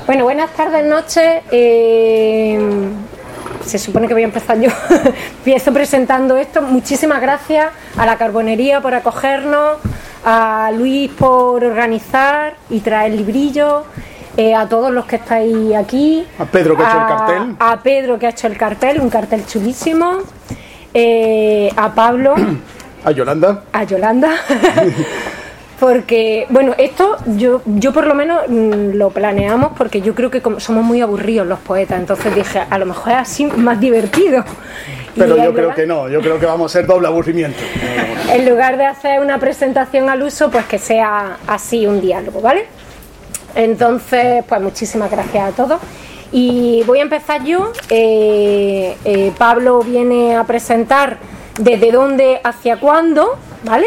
Bueno, buenas tardes, noches. Se supone que voy a empezar yo. Empiezo presentando esto. Muchísimas gracias a la Carbonería por acogernos, a Luis por organizar y traer librillos, a todos los que estáis aquí. A Pedro que ha hecho el cartel. A Pedro que ha hecho el cartel, un cartel chulísimo. A Pablo. A Yolanda. A Yolanda. Porque, bueno, esto yo por lo menos lo planeamos porque yo creo que somos muy aburridos los poetas, entonces dije, a lo mejor es así más divertido. Pero yo creo que no, yo creo que vamos a ser doble aburrimiento. En lugar de hacer una presentación al uso, pues que sea así un diálogo, ¿vale? Entonces, pues muchísimas gracias a todos. Y voy a empezar yo. Pablo viene a presentar Desde dónde hacia cuándo, ¿vale?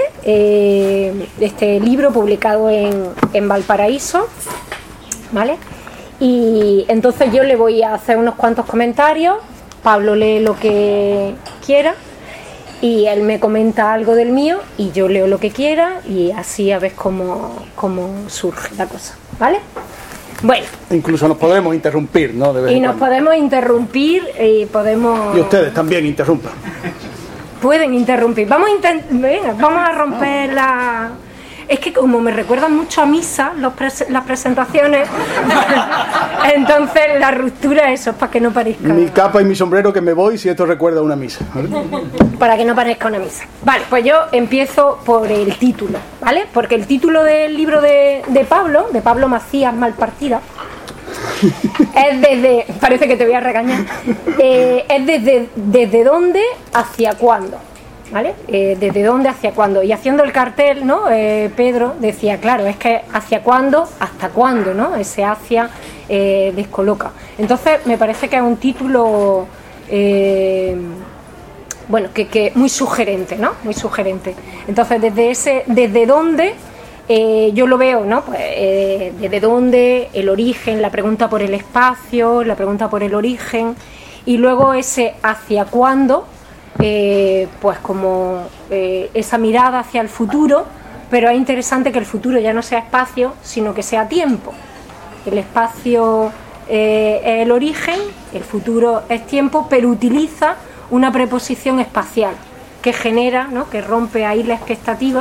Este libro publicado en Valparaíso, ¿vale? Y entonces yo le voy a hacer unos cuantos comentarios. Pablo lee lo que quiera y él me comenta algo del mío y yo leo lo que quiera y así a ver cómo surge la cosa, ¿vale? Bueno. Incluso nos podemos interrumpir, ¿no? Podemos interrumpir y podemos... Y ustedes también interrumpan. Pueden interrumpir. Vamos a romper la... Es que como me recuerdan mucho a misa las presentaciones, entonces la ruptura, eso es para que no parezca... Mi capa y mi sombrero que me voy si esto recuerda a una misa, ¿vale? Para que no parezca una misa. Vale, pues yo empiezo por el título, ¿vale? Porque el título del libro de Pablo Macías Malpartida, es desde... Parece que te voy a regañar. Es desde dónde hacia cuándo, ¿vale? Desde dónde hacia cuándo. Y haciendo el cartel, ¿no? Pedro decía, claro, es que hacia cuándo, hasta cuándo, ¿no? Ese hacia descoloca. Entonces me parece que es un título bueno, que muy sugerente, ¿no? Muy sugerente. Entonces desde dónde yo lo veo, ¿no? Pues desde dónde, el origen, la pregunta por el espacio, la pregunta por el origen, y luego ese hacia cuándo, pues como esa mirada hacia el futuro, pero es interesante que el futuro ya no sea espacio, sino que sea tiempo. El espacio es el origen, el futuro es tiempo, pero utiliza una preposición espacial que genera, ¿no? Que rompe ahí la expectativa.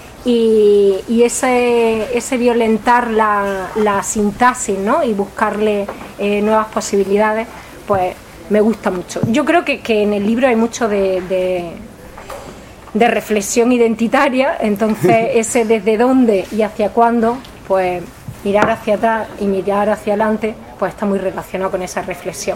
Y ese violentar la sintaxis, ¿no? Y buscarle nuevas posibilidades, pues me gusta mucho. Yo creo que en el libro hay mucho de reflexión identitaria, entonces ese desde dónde y hacia cuándo, pues mirar hacia atrás y mirar hacia adelante, pues está muy relacionado con esa reflexión.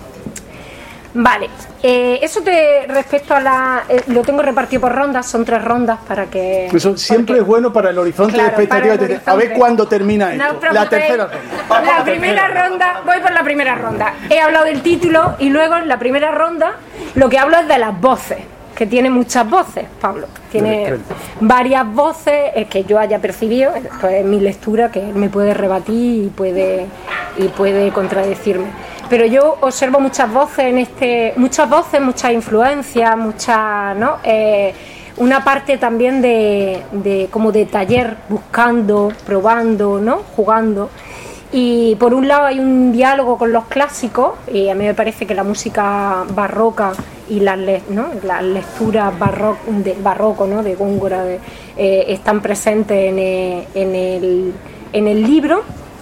Vale, eso respecto a lo tengo repartido por rondas, son 3 rondas para que... Eso siempre es bueno para el horizonte, claro, de expectativa. A ver cuándo termina esto. No, la tercera ronda. La primera ronda, voy por la primera ronda. He hablado del título y luego en la primera ronda lo que hablo es de las voces, que tiene muchas voces, Pablo. Tiene varias voces que yo haya percibido, esto es mi lectura, que él me puede rebatir y puede contradecirme. Pero yo observo muchas voces muchas influencias, ¿no? Una parte también de como de taller, buscando, probando, ¿no? Jugando. Y por un lado hay un diálogo con los clásicos, y a mí me parece que la música barroca y las lecturas del barroco, ¿no? De Góngora están presentes en el libro.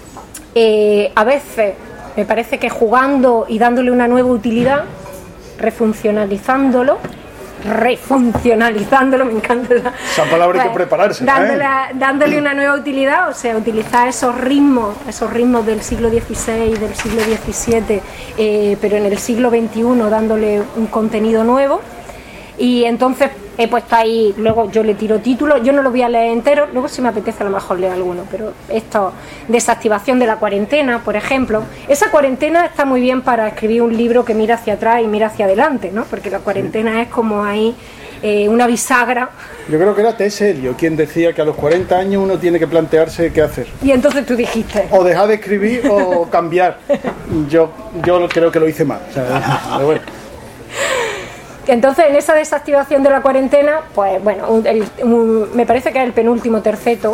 A veces me parece que jugando y dándole una nueva utilidad, refuncionalizándolo, me encanta esa palabra, hay que prepararse, dándole una nueva utilidad, o sea, utilizar esos ritmos del siglo XVI, del siglo XVII, pero en el siglo XXI dándole un contenido nuevo. Y entonces he puesto ahí, luego yo le tiro títulos, yo no lo voy a leer entero, luego si me apetece a lo mejor leo alguno, pero esto, desactivación de la cuarentena, por ejemplo, esa cuarentena está muy bien para escribir un libro que mira hacia atrás y mira hacia adelante, ¿no? Porque la cuarentena es como ahí una bisagra. Yo creo que era T.S. Eliot quien decía que a los 40 años uno tiene que plantearse qué hacer. Y entonces tú dijiste... O dejar de escribir o cambiar. Yo creo que lo hice mal, o sea, pero bueno. Entonces, en esa desactivación de la cuarentena, pues bueno, me parece que es el penúltimo terceto,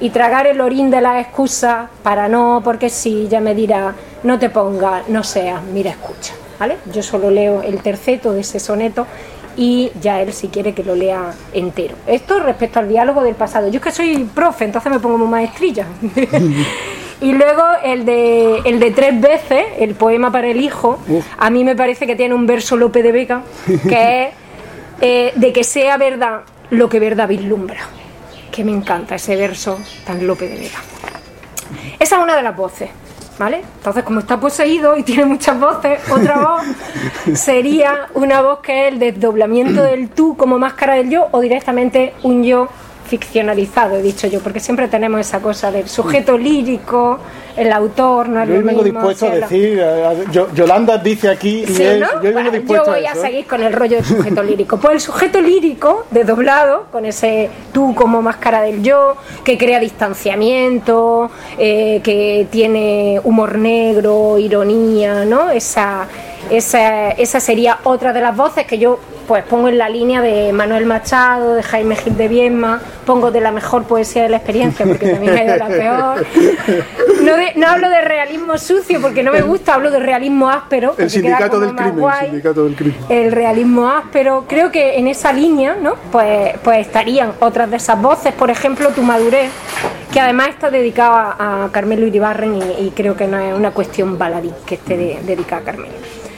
y tragar el orín de las excusas para no, porque sí, ya me dirá, no te pongas, no seas, mira, escucha, ¿vale? Yo solo leo el terceto de ese soneto y ya él si quiere que lo lea entero. Esto respecto al diálogo del pasado. Yo es que soy profe, entonces me pongo muy maestrilla. Y luego el de 3 veces, el poema para el hijo, a mí me parece que tiene un verso Lope de Vega, que es de que sea verdad lo que verdad vislumbra. Que me encanta ese verso tan Lope de Vega. Esa es una de las voces, ¿vale? Entonces, como está poseído y tiene muchas voces, otra voz sería una voz que es el desdoblamiento del tú como máscara del yo, o directamente un yo ficcionalizado, he dicho yo, porque siempre tenemos esa cosa del sujeto lírico, el autor, no es lo mismo. Yo vengo dispuesto a decir, Yolanda dice aquí, sí, y ¿no? yo vengo dispuesto yo voy a seguir con el rollo del sujeto lírico. Pues el sujeto lírico, desdoblado, con ese tú como máscara del yo, que crea distanciamiento, que tiene humor negro, ironía, ¿no? Esa sería otra de las voces que yo pues pongo en la línea de Manuel Machado, de Jaime Gil de Viedma, pongo de la mejor poesía de la experiencia porque también hay de la peor. No hablo de realismo sucio porque no me gusta, hablo de realismo áspero. El sindicato del crimen, el realismo áspero. Creo que en esa línea, ¿no? Pues estarían otras de esas voces, por ejemplo, Tu madurez, que además está dedicada a Carmelo Iribarren y creo que no es una cuestión baladí que esté dedicada a Carmelo.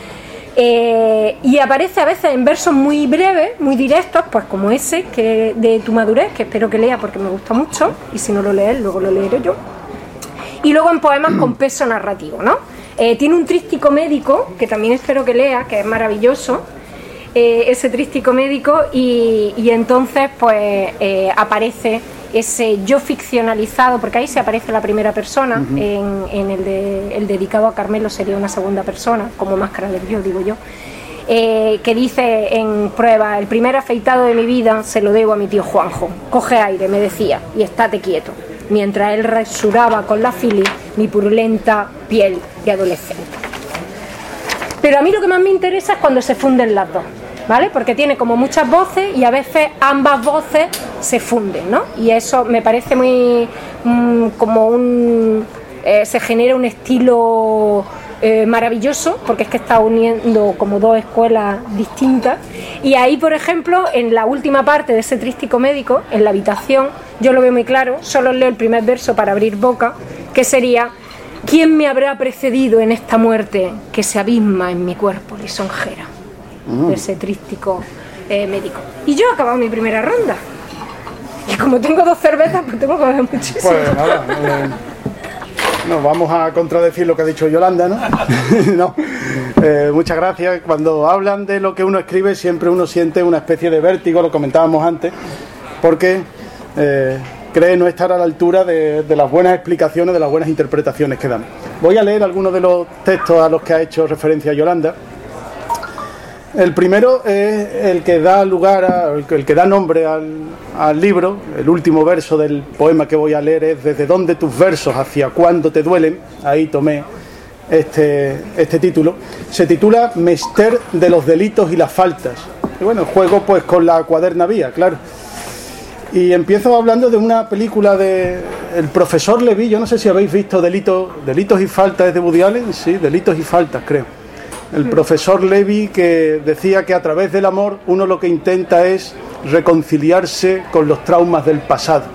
Y aparece a veces en versos muy breves, muy directos, pues como ese que de Tu madurez, que espero que lea porque me gusta mucho, y si no lo lees luego lo leeré yo. Y luego en poemas con peso narrativo, ¿no? Tiene un trístico médico que también espero que lea, que es maravilloso, ese trístico médico, y entonces pues aparece ese yo ficcionalizado, porque ahí se aparece la primera persona. En el dedicado a Carmelo sería una segunda persona, como máscara del yo, digo yo, que dice en prueba: el primer afeitado de mi vida se lo debo a mi tío Juanjo, coge aire, me decía, y estate quieto, mientras él rasuraba con la filis mi purulenta piel de adolescente. Pero a mí lo que más me interesa es cuando se funden las dos, ¿vale? Porque tiene como muchas voces y a veces ambas voces se funden, ¿no? Y eso me parece muy se genera un estilo maravilloso, porque es que está uniendo como dos escuelas distintas. Y ahí, por ejemplo, en la última parte de ese trístico médico, en la habitación, yo lo veo muy claro, solo leo el primer verso para abrir boca, que sería: ¿quién me habrá precedido en esta muerte que se abisma en mi cuerpo lisonjera? De ese trístico médico. Y yo he acabado mi primera ronda. Y como tengo 2 cervezas, pues tengo que beber muchísimo. Pues nada, no vamos a contradecir lo que ha dicho Yolanda, ¿no? No. Muchas gracias. Cuando hablan de lo que uno escribe, siempre uno siente una especie de vértigo, lo comentábamos antes, porque cree no estar a la altura de las buenas explicaciones, de las buenas interpretaciones que dan. Voy a leer algunos de los textos a los que ha hecho referencia Yolanda. El primero es el que da lugar, el que da nombre al libro. El último verso del poema que voy a leer es: ¿desde dónde tus versos, hacia cuándo te duelen? Ahí tomé este título. Se titula Mester de los delitos y las faltas. Y bueno, juego pues con la cuaderna vía, claro. Y empiezo hablando de una película de el profesor Levy. Yo no sé si habéis visto Delitos y faltas, ¿es de Woody Allen? Sí, Delitos y faltas, creo. El profesor Levy, que decía que a través del amor uno lo que intenta es reconciliarse con los traumas del pasado.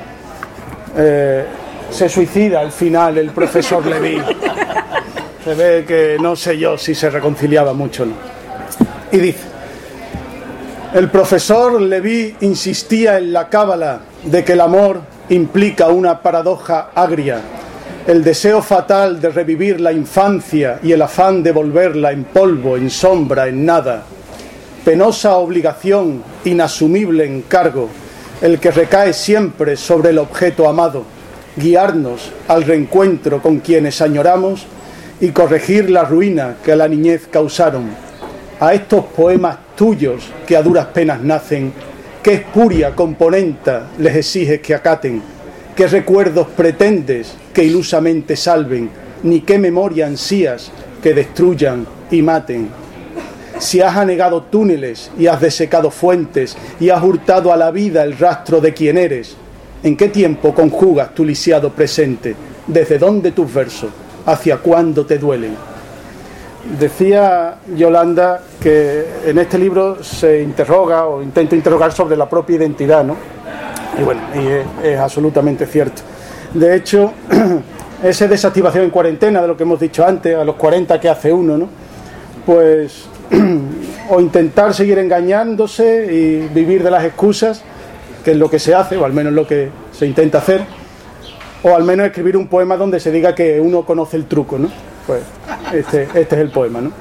Se suicida al final el profesor Levy. Se ve que no sé yo si se reconciliaba mucho o no. Y dice: el profesor Levy insistía en la cábala de que el amor implica una paradoja agria, el deseo fatal de revivir la infancia y el afán de volverla en polvo, en sombra, en nada. Penosa obligación, inasumible encargo, el que recae siempre sobre el objeto amado, guiarnos al reencuentro con quienes añoramos y corregir la ruina que a la niñez causaron. A estos poemas tuyos que a duras penas nacen, ¿qué espuria componenta les exiges que acaten? ¿Qué recuerdos pretendes que ilusamente salven? Ni qué memoria ansías que destruyan y maten. Si has anegado túneles y has desecado fuentes y has hurtado a la vida el rastro de quien eres, ¿En qué tiempo conjugas tu lisiado presente? ¿Desde dónde tus versos? ¿Hacia cuándo te duelen? Decía Yolanda que en este libro se interroga o intenta interrogar sobre la propia identidad, ¿no? Y bueno, es absolutamente cierto. De hecho, esa desactivación en cuarentena, de lo que hemos dicho antes, a los 40, ¿qué hace uno, no? Pues o intentar seguir engañándose y vivir de las excusas, que es lo que se hace, o al menos lo que se intenta hacer, o al menos escribir un poema donde se diga que uno conoce el truco, ¿no? Pues este es el poema, ¿no?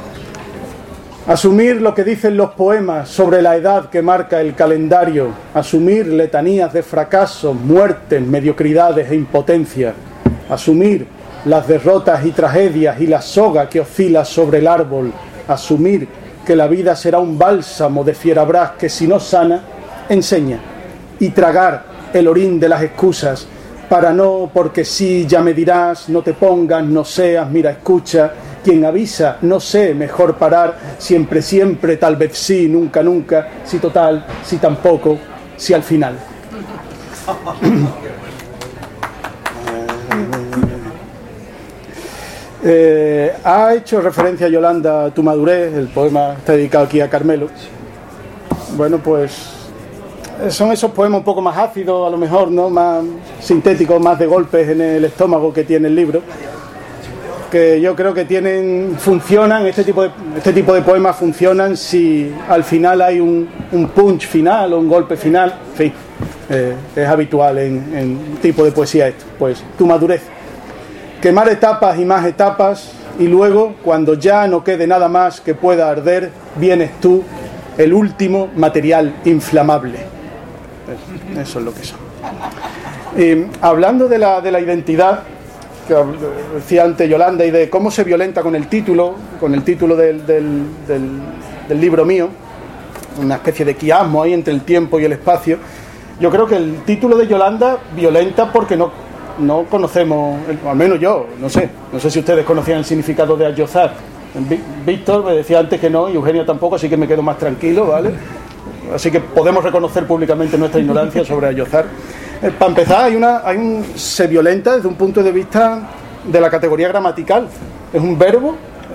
Asumir lo que dicen los poemas sobre la edad que marca el calendario, asumir letanías de fracasos, muertes, mediocridades e impotencia, asumir las derrotas y tragedias y la soga que oscila sobre el árbol, asumir que la vida será un bálsamo de fierabrás que si no sana, enseña, y tragar el orín de las excusas, para no, porque sí, ya me dirás, no te pongas, no seas, mira, escucha, quien avisa, no sé, mejor parar, siempre, siempre, tal vez sí, nunca, nunca, si total, si tampoco, si al final. Ha hecho referencia a Yolanda a tu madurez, el poema está dedicado aquí a Carmelo. Bueno, pues son esos poemas un poco más ácidos, a lo mejor, ¿no? Más sintéticos, más de golpes en el estómago que tiene el libro, que yo creo que funcionan, este tipo de poemas funcionan si al final hay un punch final o un golpe final, en fin, es habitual en tipo de poesía esto. Pues tu madurez, quemar etapas y más etapas, y luego, cuando ya no quede nada más que pueda arder, vienes tú, el último material inflamable. Eso es lo que son. Hablando de la identidad, que decía antes Yolanda, y de cómo se violenta con el título del libro mío, una especie de quiasmo ahí entre el tiempo y el espacio. Yo creo que el título de Yolanda violenta porque no conocemos, al menos yo, no sé si ustedes conocían el significado de Ayozar. Víctor me decía antes que no, y Eugenio tampoco, así que me quedo más tranquilo, ¿vale? Así que podemos reconocer públicamente nuestra ignorancia sobre Ayozar. Para empezar, se violenta desde un punto de vista de la categoría gramatical. Es un verbo.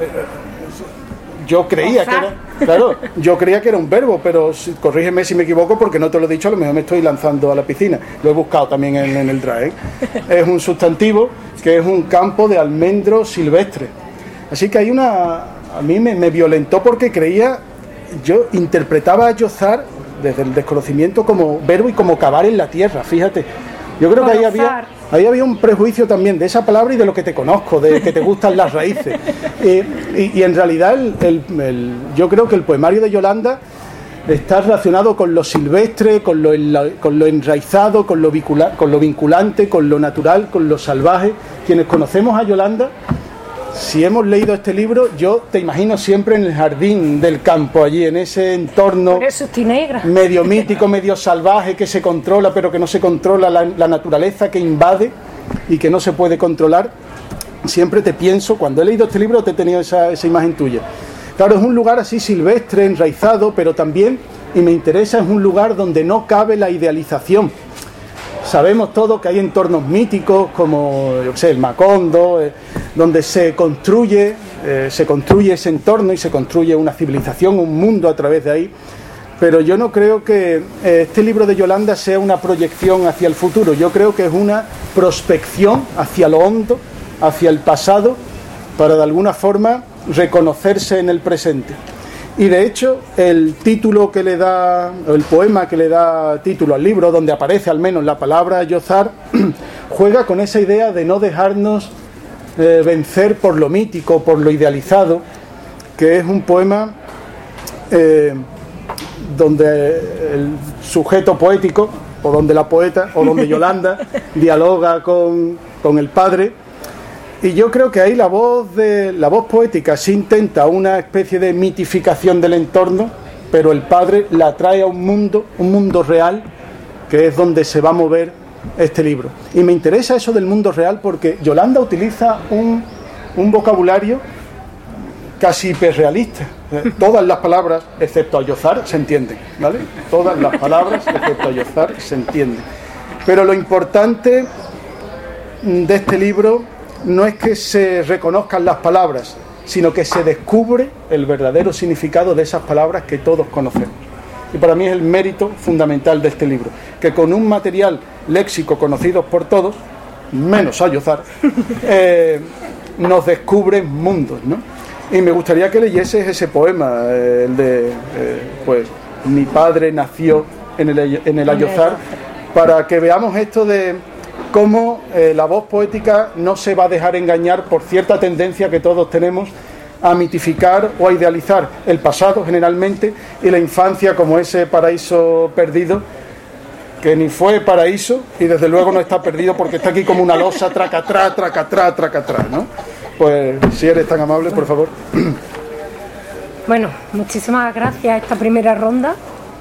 Yo creía que era un verbo, pero corrígeme si me equivoco, porque no te lo he dicho, a lo mejor me estoy lanzando a la piscina. Lo he buscado también en el DRAE. Es un sustantivo que es un campo de almendro silvestre. Así que a mí me violentó porque yo interpretaba a Ayozar desde el desconocimiento como verbo y como cavar en la tierra, fíjate. Yo creo que ahí había un prejuicio también de esa palabra y de lo que te conozco, de que te gustan las raíces. Y en realidad yo creo que el poemario de Yolanda está relacionado con lo silvestre, con lo enraizado, con lo vinculante, con lo natural, con lo salvaje. Quienes conocemos a Yolanda, si hemos leído este libro, yo te imagino siempre en el jardín del campo, allí en ese entorno medio mítico, medio salvaje, que se controla pero que no se controla, la naturaleza que invade y que no se puede controlar. Siempre te pienso, cuando he leído este libro te he tenido esa imagen tuya. Claro, es un lugar así silvestre, enraizado, pero también, y me interesa, es un lugar donde no cabe la idealización. Sabemos todos que hay entornos míticos como, el Macondo, donde se construye ese entorno y se construye una civilización, un mundo a través de ahí. Pero yo no creo que este libro de Yolanda sea una proyección hacia el futuro. Yo creo que es una prospección hacia lo hondo, hacia el pasado, para de alguna forma reconocerse en el presente. Y de hecho el poema que le da título al libro, donde aparece al menos la palabra Ayozar, juega con esa idea de no dejarnos vencer por lo mítico, por lo idealizado, que es un poema donde el sujeto poético, o donde la poeta, o donde Yolanda dialoga con el padre. Y yo creo que ahí la voz poética sí intenta una especie de mitificación del entorno, pero el padre la trae a un mundo real, que es donde se va a mover este libro. Y me interesa eso del mundo real porque Yolanda utiliza un vocabulario casi hiperrealista. Todas las palabras, excepto Ayozar, se entienden, ¿vale? Todas las palabras, excepto Ayozar, se entienden. Pero lo importante de este libro no es que se reconozcan las palabras, sino que se descubre el verdadero significado de esas palabras que todos conocemos. Y para mí es el mérito fundamental de este libro, que con un material léxico conocido por todos, menos Ayozar, nos descubre mundos, ¿no? Y me gustaría que leyeses ese poema, el de, pues, mi padre nació en el Ayozar, para que veamos esto de cómo la voz poética no se va a dejar engañar por cierta tendencia que todos tenemos a mitificar o a idealizar el pasado generalmente y la infancia como ese paraíso perdido, que ni fue paraíso y desde luego no está perdido porque está aquí como una losa, tracatrá, tracatrá, tracatrá, ¿no? Pues si eres tan amable, por favor. Bueno, muchísimas gracias a esta primera ronda.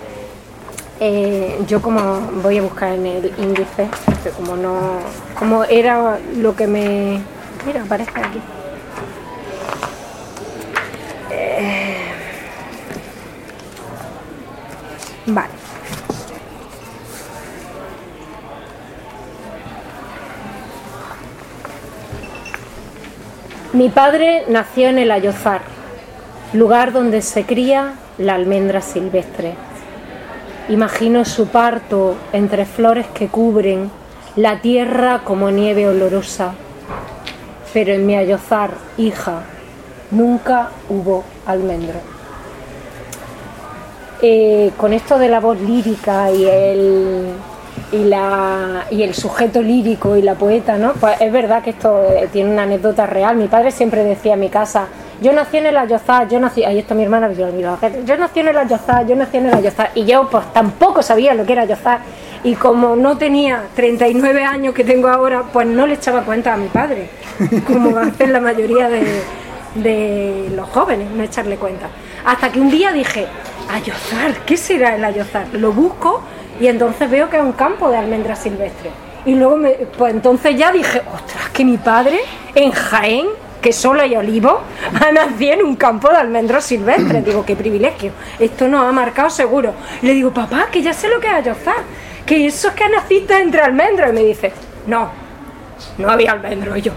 Yo como voy a buscar en el índice, como era lo que me... Mira, aparece aquí. Vale. Mi padre nació en el Ayozar, lugar donde se cría la almendra silvestre. Imagino su parto entre flores que cubren la tierra como nieve olorosa. Pero en mi Ayozar, hija, nunca hubo almendro. Con esto de la voz lírica y el sujeto lírico y la poeta, ¿no? Pues es verdad que esto tiene una anécdota real. Mi padre siempre decía en mi casa: yo nací en el Ayozar, ahí está mi hermana, yo nací en el Ayozar, y yo pues tampoco sabía lo que era Ayozar, y como no tenía 39 años que tengo ahora, pues no le echaba cuenta a mi padre, como hacen la mayoría de los jóvenes, no echarle cuenta. Hasta que un día dije: Ayozar, ¿qué será el Ayozar? Lo busco y entonces veo que es un campo de almendras silvestres. Y luego, pues entonces ya dije: ostras, que mi padre en Jaén, que solo hay olivos, ha nacido en un campo de almendros silvestres. Digo, qué privilegio, esto nos ha marcado seguro. Le digo: papá, que ya sé lo que es Ayozar, que eso es que naciste entre almendros. Y me dice: no había almendros. Y yo: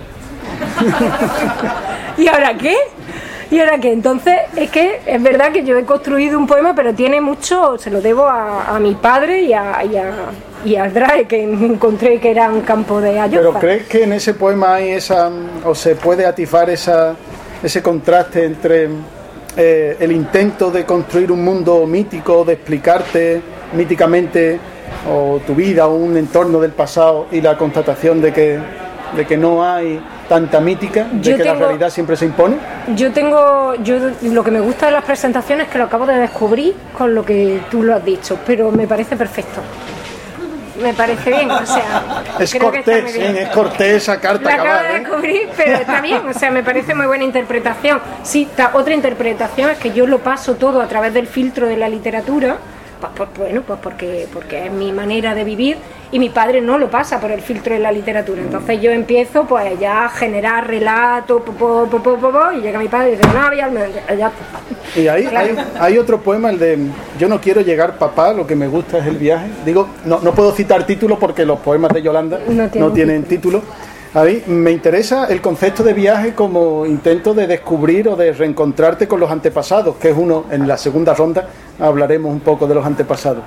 ¿y ahora qué? Entonces, es que es verdad que yo he construido un poema, pero tiene mucho, se lo debo a mi padre y al DRAE, que encontré que era un campo de Ayozar. ¿Pero crees que en ese poema hay o se puede atisbar ese contraste entre el intento de construir un mundo mítico, de explicarte míticamente o tu vida o un entorno del pasado, y la constatación de que no hay tanta mítica, la realidad siempre se impone? Yo lo que me gusta de las presentaciones es que lo acabo de descubrir con lo que tú lo has dicho, pero me parece perfecto. Me parece bien, o sea... Es cortés esa carta acabada. La acabo de descubrir, pero está bien, o sea, me parece muy buena interpretación. Sí, otra interpretación es que yo lo paso todo a través del filtro de la literatura, pues porque es mi manera de vivir, y mi padre no lo pasa por el filtro de la literatura. Entonces yo empiezo pues ya a generar relatos, y llega mi padre y dice: no había almendra, ya está. Y ahí hay otro poema, el de yo no quiero llegar, papá, lo que me gusta es el viaje. Digo, no puedo citar títulos porque los poemas de Yolanda no tienen título. A mí me interesa el concepto de viaje como intento de descubrir o de reencontrarte con los antepasados, que es uno, en la segunda ronda hablaremos un poco de los antepasados.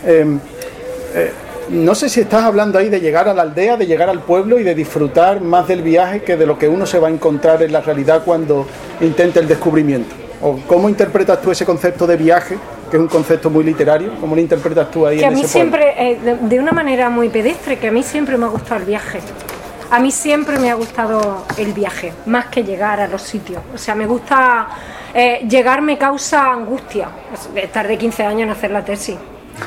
No sé si estás hablando ahí de llegar a la aldea, de llegar al pueblo y de disfrutar más del viaje que de lo que uno se va a encontrar en la realidad cuando intenta el descubrimiento. ¿O cómo interpretas tú ese concepto de viaje, que es un concepto muy literario? ¿Cómo lo interpretas tú ahí en ese poema? Que a mí siempre, de una manera muy pedestre, que a mí siempre me ha gustado el viaje. A mí siempre me ha gustado el viaje, más que llegar a los sitios. O sea, me gusta... llegar me causa angustia. Tardé 15 años en hacer la tesis.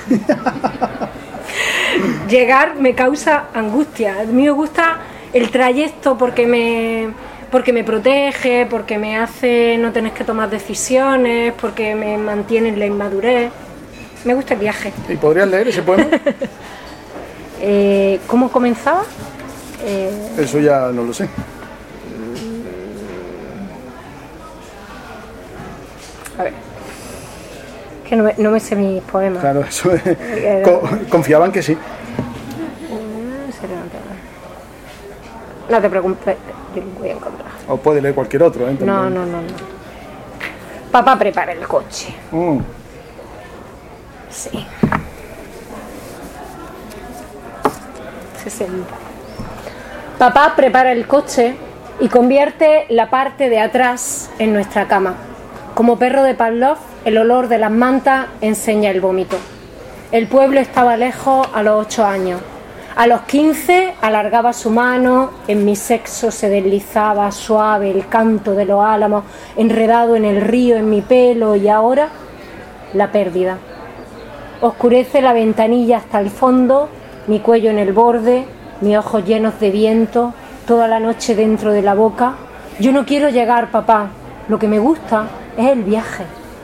Llegar me causa angustia. A mí me gusta el trayecto porque me protege, porque me hace no tener que tomar decisiones, porque me mantiene en la inmadurez. Me gusta el viaje. ¿Y podrías leer ese poema? ¿Cómo comenzaba? Eso ya no lo sé. A ver, que no me sé mis poemas. Claro, eso es, confiaban que sí. No te preocupes, yo lo voy a encontrar. O puede leer cualquier otro, ¿eh? No. Papá prepara el coche. Sí. 60. Papá prepara el coche y convierte la parte de atrás en nuestra cama. Como perro de Pavlov, el olor de las mantas enseña el vómito. El pueblo estaba lejos a los 8 años. A los 15 alargaba su mano, en mi sexo se deslizaba suave el canto de los álamos, enredado en el río, en mi pelo, y ahora la pérdida. Oscurece la ventanilla hasta el fondo, mi cuello en el borde, mis ojos llenos de viento, toda la noche dentro de la boca. Yo no quiero llegar, papá, lo que me gusta es el viaje.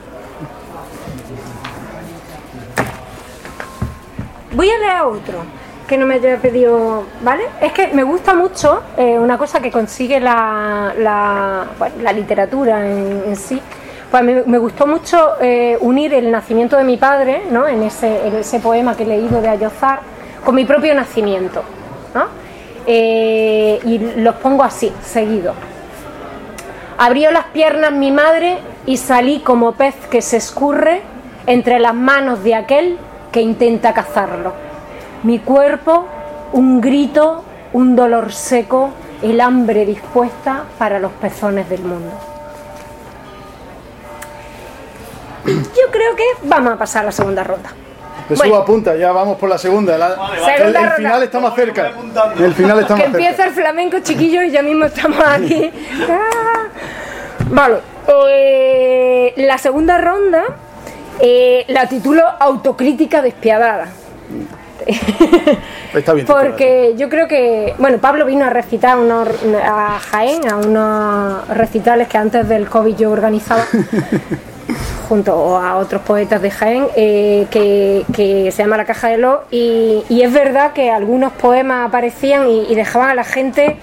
Voy a leer otro que no me haya pedido, ¿vale? Es que me gusta mucho una cosa que consigue la literatura en sí. Pues me gustó mucho unir el nacimiento de mi padre, ¿no? en ese poema que he leído de Ayozar, con mi propio nacimiento, ¿no? Y los pongo así, seguido. Abrió las piernas mi madre y salí como pez que se escurre entre las manos de aquel que intenta cazarlo. Mi cuerpo, un grito, un dolor seco, el hambre dispuesta para los pezones del mundo. Yo creo que vamos a pasar a la segunda ronda. Jesús, apunta, ya vamos por la segunda. El final está más cerca. El final está más cerca. Que empieza el flamenco, chiquillos, y ya mismo estamos aquí. Vale. La segunda ronda la titulo Autocrítica despiadada. Está bien. Porque yo creo que, bueno, Pablo vino a recitar a Jaén, a unos recitales que antes del COVID yo organizaba junto a otros poetas de Jaén, que se llama La Caja de Los, y es verdad que algunos poemas aparecían y dejaban a la gente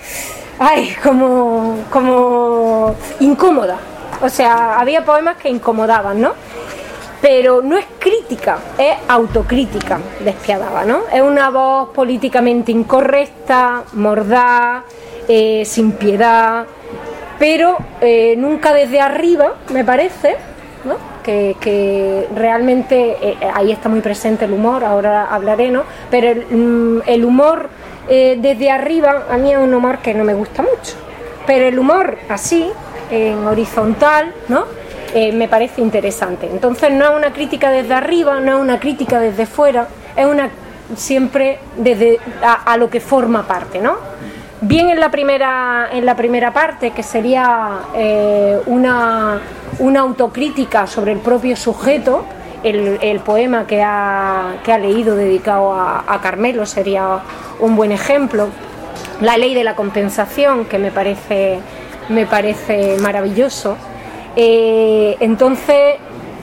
como incómoda. O sea, había poemas que incomodaban, ¿no? Pero no es crítica, es autocrítica despiadada, ¿no? Es una voz políticamente incorrecta, mordaz, sin piedad, pero nunca desde arriba, me parece, ¿no? Que realmente ahí está muy presente el humor, ahora hablaré, ¿no? Pero el humor desde arriba a mí es un humor que no me gusta mucho, pero el humor así, en horizontal, ¿no? Me parece interesante. Entonces no es una crítica desde arriba, no es una crítica desde fuera, es una siempre desde a lo que forma parte, ¿no? Bien en la primera parte, que sería una autocrítica sobre el propio sujeto, el poema que ha leído dedicado a Carmelo sería un buen ejemplo. La ley de la compensación, que me parece maravilloso. Entonces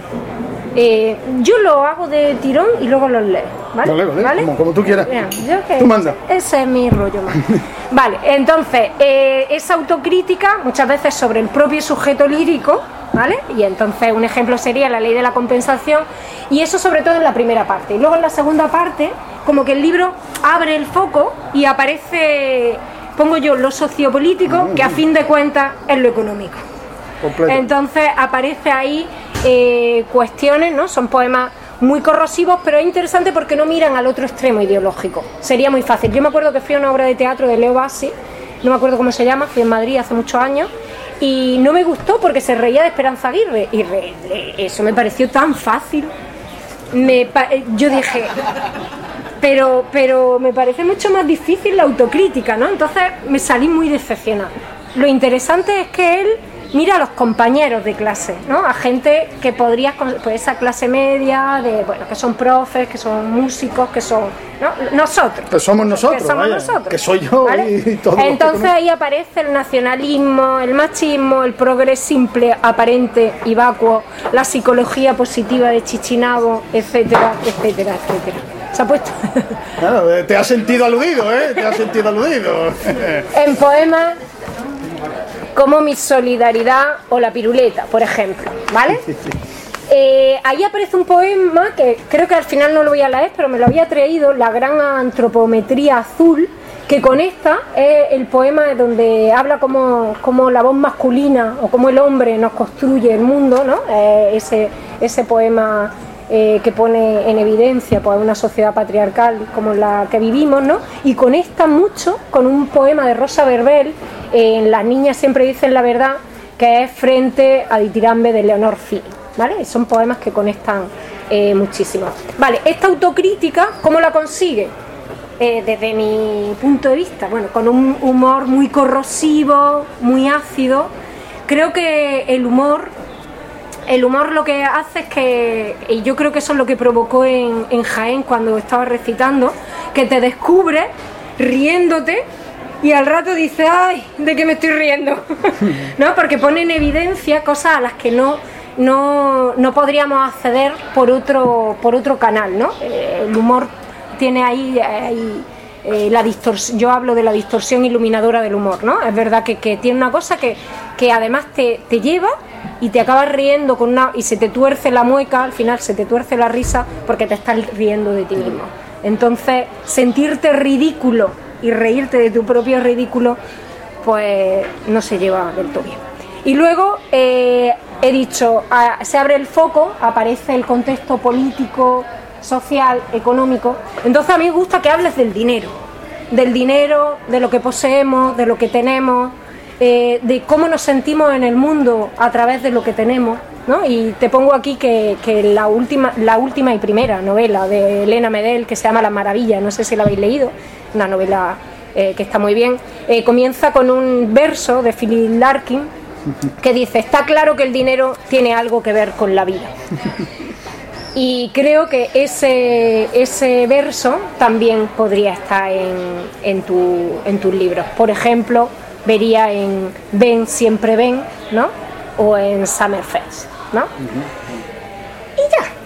yo lo hago de tirón y luego los leo, ¿vale? ¿Vale? Como tú quieras. Mira, tú mandas. Ese es mi rollo más. Vale, entonces esa autocrítica muchas veces sobre el propio sujeto lírico, ¿vale? Y entonces un ejemplo sería la ley de la compensación, y eso sobre todo en la primera parte. Y luego en la segunda parte como que el libro abre el foco y aparece, pongo yo, lo sociopolítico, que a fin de cuentas es lo económico. Completo. Entonces aparece ahí cuestiones, ¿no? Son poemas muy corrosivos, pero es interesante porque no miran al otro extremo ideológico. Sería muy fácil. Yo me acuerdo que fui a una obra de teatro de Leo Bassi, no me acuerdo cómo se llama, fui en Madrid hace muchos años, y no me gustó porque se reía de Esperanza Aguirre, y eso me pareció tan fácil. Yo dije, pero me parece mucho más difícil la autocrítica, ¿no? Entonces me salí muy decepcionada. Lo interesante es que él mira a los compañeros de clase, ¿no? A gente que podría, pues esa clase media, que son profes, que son músicos, que son, ¿no? Nosotros. Que somos nosotros, que soy yo, ¿vale? Y todo. Entonces ahí aparece el nacionalismo, el machismo, el progres simple, aparente y vacuo, la psicología positiva de Chichinabo, etcétera, etcétera, etcétera. Se ha puesto. Claro, te has sentido aludido, ¿eh? Te has sentido aludido. En poemas como Mi solidaridad o La piruleta, por ejemplo, ¿vale? Ahí aparece un poema que creo que al final no lo voy a leer, pero me lo había traído, La gran antropometría azul, que conecta, es el poema donde habla como la voz masculina o como el hombre nos construye el mundo, ¿no? Ese poema que pone en evidencia pues una sociedad patriarcal como la que vivimos, ¿no? Y conecta mucho con un poema de Rosa Verbel, Las niñas siempre dicen la verdad, que es Frente a Ditirambe de Leonor Fini, ¿vale? Son poemas que conectan muchísimo. Vale, esta autocrítica, ¿cómo la consigue? Desde mi punto de vista, bueno, con un humor muy corrosivo, muy ácido. Creo que el humor lo que hace es que, y yo creo que eso es lo que provocó en Jaén cuando estaba recitando, que te descubres riéndote y al rato dices, ¡ay! ¿De qué me estoy riendo? ¿No? Porque pone en evidencia cosas a las que no podríamos acceder por otro canal, ¿no? El humor tiene ahí la distorsión. Yo hablo de la distorsión iluminadora del humor, ¿no? Es verdad que tiene una cosa que además te lleva y te acabas riendo y se te tuerce la mueca, al final se te tuerce la risa porque te estás riendo de ti mismo. Entonces, sentirte ridículo y reírte de tu propio ridículo, pues no se lleva del todo bien. Y luego he dicho, se abre el foco, aparece el contexto político, social, económico. Entonces a mí me gusta que hables del dinero, de lo que poseemos, de lo que tenemos, de cómo nos sentimos en el mundo a través de lo que tenemos, ¿no? Y te pongo aquí que la última y primera novela de Elena Medel, que se llama Las Maravillas, no sé si la habéis leído, una novela que está muy bien, comienza con un verso de Philip Larkin que dice: está claro que el dinero tiene algo que ver con la vida. Y creo que ese verso también podría estar en tus libros. Por ejemplo, vería en Ven, siempre ven, ¿no? O en Summerfest, ¿no? Y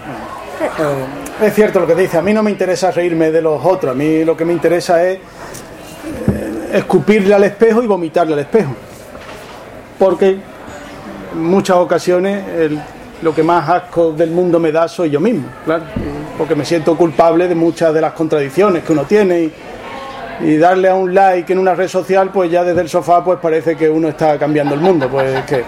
ya. Es cierto lo que dice. A mí no me interesa reírme de los otros. A mí lo que me interesa es escupirle al espejo y vomitarle al espejo. Porque en muchas ocasiones lo que más asco del mundo me da soy yo mismo, claro, porque me siento culpable de muchas de las contradicciones que uno tiene y darle a un like en una red social, pues ya desde el sofá pues parece que uno está cambiando el mundo, pues que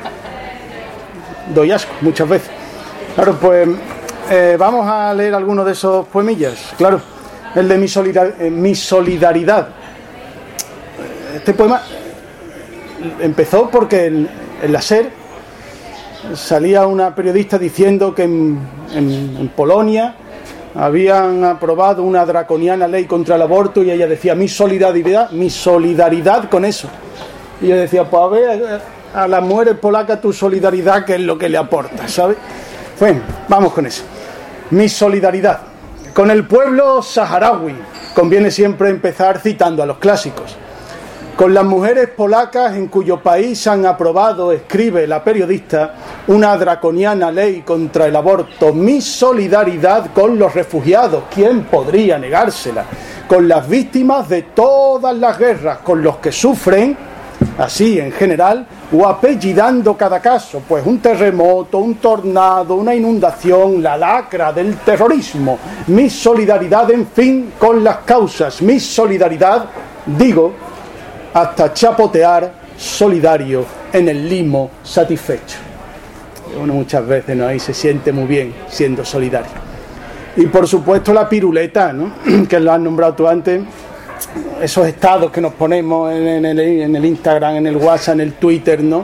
doy asco muchas veces. Claro, pues vamos a leer algunos de esos poemillas. Claro, el de mi solidaridad. Este poema empezó porque en la SER salía una periodista diciendo que en Polonia habían aprobado una draconiana ley contra el aborto y ella decía mi solidaridad con eso. Y yo decía, pues a ver a las mujeres polacas tu solidaridad, ¿qué es lo que le aporta? ¿Sabes? Bueno, vamos con eso. Mi solidaridad con el pueblo saharaui. Conviene siempre empezar citando a los clásicos. Con las mujeres polacas en cuyo país han aprobado, escribe la periodista, una draconiana ley contra el aborto. Mi solidaridad con los refugiados, ¿quién podría negársela? Con las víctimas de todas las guerras, con los que sufren, así en general, o apellidando cada caso, pues un terremoto, un tornado, una inundación, la lacra del terrorismo. Mi solidaridad, en fin, con las causas. Mi solidaridad, digo, hasta chapotear solidario en el limo satisfecho. Uno muchas veces, ¿no?, ahí se siente muy bien siendo solidario. Y por supuesto la piruleta, ¿no?, que lo has nombrado tú antes, esos estados que nos ponemos en el Instagram, en el WhatsApp, en el Twitter, ¿no?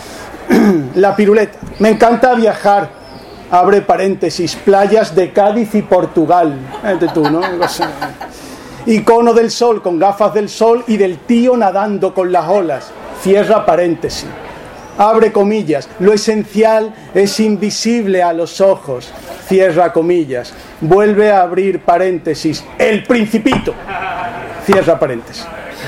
La piruleta. Me encanta viajar, abre paréntesis, playas de Cádiz y Portugal. Tú, ¿no? Icono del sol con gafas del sol y del tío nadando con las olas, cierra paréntesis, abre comillas, lo esencial es invisible a los ojos, cierra comillas, vuelve a abrir paréntesis, el Principito, cierra paréntesis.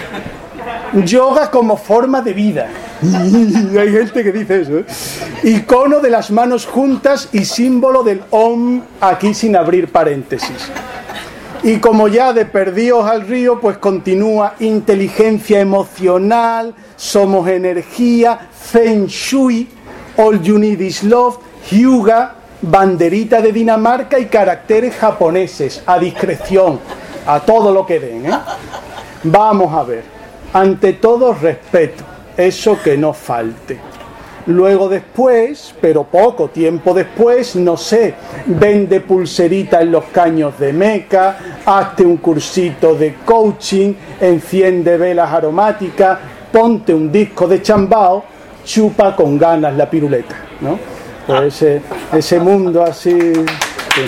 Yoga como forma de vida. Hay gente que dice eso, ¿eh? Icono de las manos juntas y símbolo del Om, aquí sin abrir paréntesis. Y como ya de perdidos al río, pues continúa inteligencia emocional, somos energía, Feng Shui, All You Need Is Love, Hyuga, banderita de Dinamarca y caracteres japoneses, a discreción, a todo lo que den, ¿eh? Vamos a ver, ante todo respeto, eso que no falte. Luego después, pero poco tiempo después, no sé, vende pulserita en los caños de Meca, hazte un cursito de coaching, enciende velas aromáticas, ponte un disco de Chambao, chupa con ganas la piruleta, ¿no? Pues ese mundo así... Sí.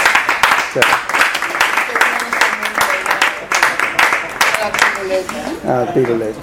Piruleta.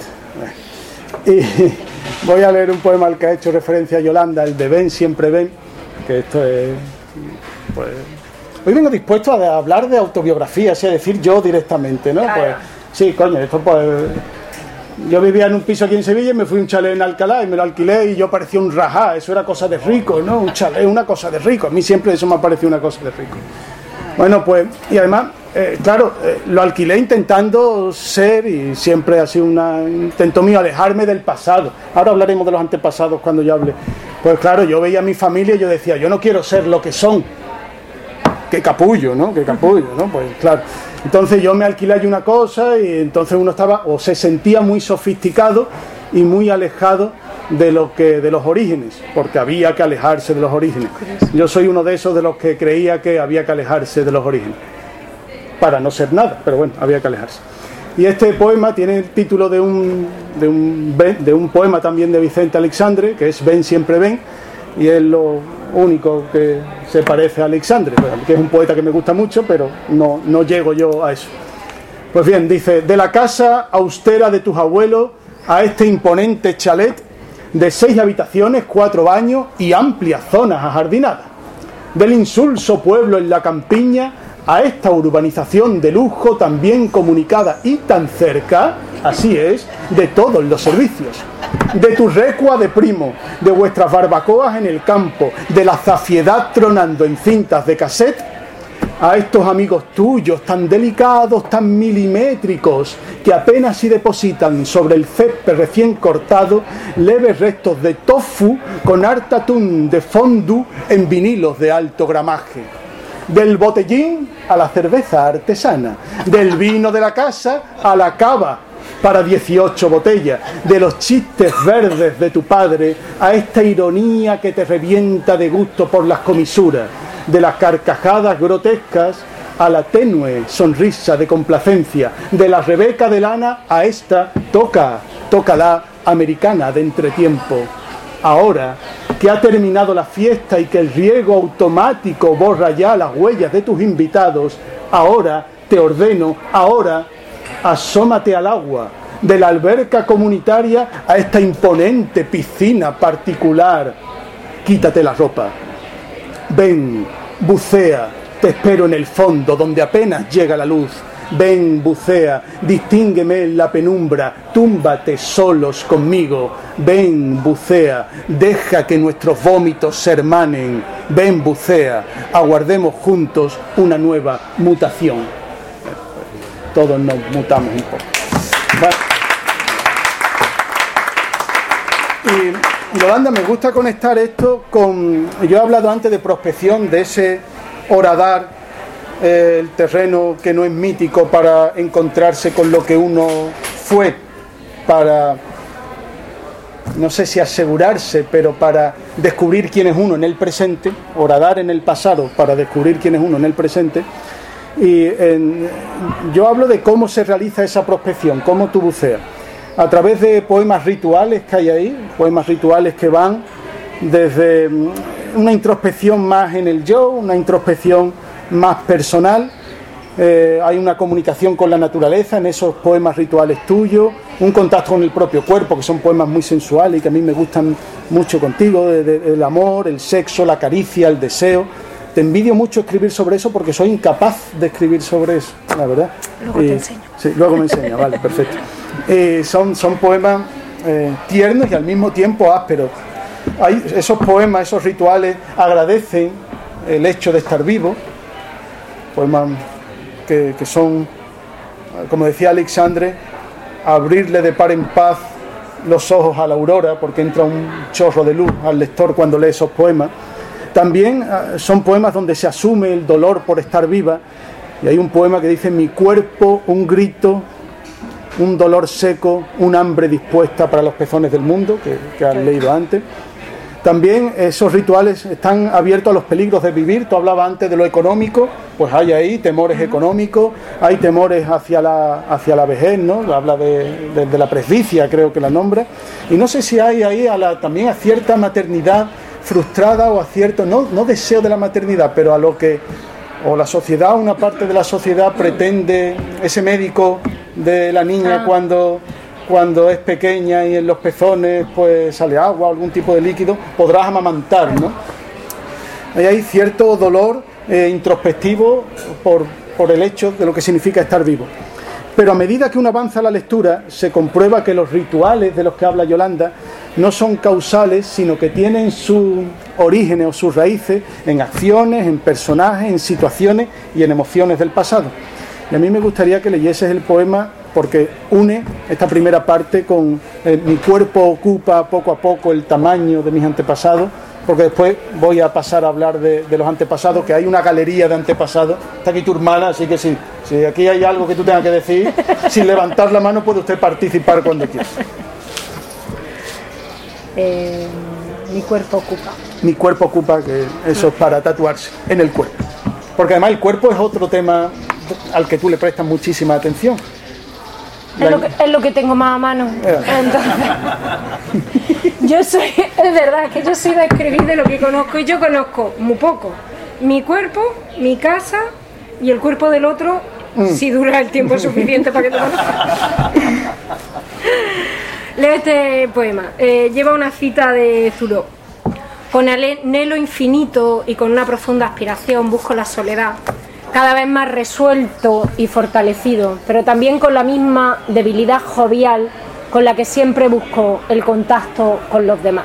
Y voy a leer un poema al que ha hecho referencia Yolanda, el de Ven, siempre ven, que esto es... Pues, hoy vengo dispuesto a hablar de autobiografía, es decir, yo directamente, ¿no? Claro. Pues sí, coño, esto pues... Yo vivía en un piso aquí en Sevilla y me fui a un chalet en Alcalá y me lo alquilé y yo parecía un rajá, eso era cosa de rico, ¿no? Un chalet, una cosa de rico, a mí siempre eso me ha parecido una cosa de rico. Bueno, pues, y además, claro, lo alquilé intentando ser, y siempre ha sido un intento mío alejarme del pasado. Ahora hablaremos de los antepasados cuando yo hable. Pues claro, yo veía a mi familia y yo decía, yo no quiero ser lo que son. Qué capullo, ¿no? Qué capullo, ¿no? Pues claro. Entonces yo me alquilé allí una cosa y entonces uno estaba, o se sentía muy sofisticado y muy alejado de los orígenes, porque había que alejarse de los orígenes. Yo soy uno de esos de los que creía que había que alejarse de los orígenes, para no ser nada, pero bueno, había que alejarse. Y este poema tiene el título de un poema también de Vicente Aleixandre, que es Ven, siempre ven, y es lo único que se parece a Aleixandre, que es un poeta que me gusta mucho, pero no llego yo a eso. Pues bien, dice: de la casa austera de tus abuelos a este imponente chalet de 6 habitaciones, 4 baños y amplias zonas ajardinadas. Del insulso pueblo en la campiña a esta urbanización de lujo tan bien comunicada y tan cerca, así es, de todos los servicios. De tu recua de primo, de vuestras barbacoas en el campo, de la zafiedad tronando en cintas de cassette, a estos amigos tuyos tan delicados, tan milimétricos, que apenas si depositan sobre el césped recién cortado leves restos de tofu con harta atún de fondue en vinilos de alto gramaje. Del botellín a la cerveza artesana, del vino de la casa a la cava para 18 botellas, de los chistes verdes de tu padre a esta ironía que te revienta de gusto por las comisuras, de las carcajadas grotescas a la tenue sonrisa de complacencia, de la Rebeca de lana a esta tócala americana de entretiempo. Ahora que ha terminado la fiesta y que el riego automático borra ya las huellas de tus invitados, ahora te ordeno, ahora asómate al agua, de la alberca comunitaria a esta imponente piscina particular. Quítate la ropa. Ven, bucea, te espero en el fondo donde apenas llega la luz. Ven, bucea, distíngueme en la penumbra, túmbate solos conmigo. Ven, bucea, deja que nuestros vómitos se hermanen. Ven, bucea, aguardemos juntos una nueva mutación. Todos nos mutamos un poco. Bueno. Y Yolanda, me gusta conectar esto con... Yo he hablado antes de prospección, de ese horadar, el terreno que no es mítico para encontrarse con lo que uno fue, para, no sé si asegurarse, pero para descubrir quién es uno en el presente, horadar en el pasado para descubrir quién es uno en el presente. Y yo hablo de cómo se realiza esa prospección, cómo tú buceas, a través de poemas rituales que hay ahí, poemas rituales que van desde una introspección más en el yo, una introspección más personal, hay una comunicación con la naturaleza en esos poemas rituales tuyos, un contacto con el propio cuerpo, que son poemas muy sensuales y que a mí me gustan mucho contigo, el amor, el sexo, la caricia, el deseo. Te envidio mucho escribir sobre eso porque soy incapaz de escribir sobre eso, la verdad. Luego te enseño. Sí, luego me enseña, vale, perfecto. Son poemas tiernos y al mismo tiempo ásperos. Esos poemas, esos rituales agradecen el hecho de estar vivo. Poemas que son, como decía Aleixandre, abrirle de par en paz los ojos a la aurora, porque entra un chorro de luz al lector cuando lee esos poemas. También son poemas donde se asume el dolor por estar viva, y hay un poema que dice: mi cuerpo un grito un dolor seco, un hambre dispuesta para los pezones del mundo, que has leído antes. También esos rituales están abiertos a los peligros de vivir. Tú hablabas antes de lo económico, pues hay ahí temores económicos, hay temores hacia la vejez, ¿no? Habla de la presbicia, creo que la nombra. Y no sé si hay ahí también a cierta maternidad frustrada o a cierto, no deseo de la maternidad, pero a lo que o la sociedad, una parte de la sociedad pretende, ese médico de la niña cuando es pequeña y en los pezones pues sale agua o algún tipo de líquido, podrás amamantar, ¿no? Ahí hay cierto dolor introspectivo por el hecho de lo que significa estar vivo. Pero a medida que uno avanza la lectura, se comprueba que los rituales de los que habla Yolanda no son causales, sino que tienen sus orígenes o sus raíces en acciones, en personajes, en situaciones y en emociones del pasado. Y a mí me gustaría que leyeses el poema porque une esta primera parte con mi cuerpo ocupa poco a poco el tamaño de mis antepasados, porque después voy a pasar a hablar de los antepasados, que hay una galería de antepasados. Está aquí tu hermana, así que si aquí hay algo que tú tengas que decir, sin levantar la mano puede usted participar cuando quiera. Mi cuerpo ocupa. Mi cuerpo ocupa, que eso es para tatuarse en el cuerpo. Porque además el cuerpo es otro tema al que tú le prestas muchísima atención. Es lo que tengo más a mano. Entonces, es verdad que yo soy de escribir de lo que conozco, y yo conozco muy poco. Mi cuerpo, mi casa y el cuerpo del otro, si dura el tiempo suficiente para que te conozcas. Leo este poema. Lleva una cita de Thoreau. Con anhelo infinito y con una profunda aspiración busco la soledad, cada vez más resuelto y fortalecido, pero también con la misma debilidad jovial con la que siempre busco el contacto con los demás.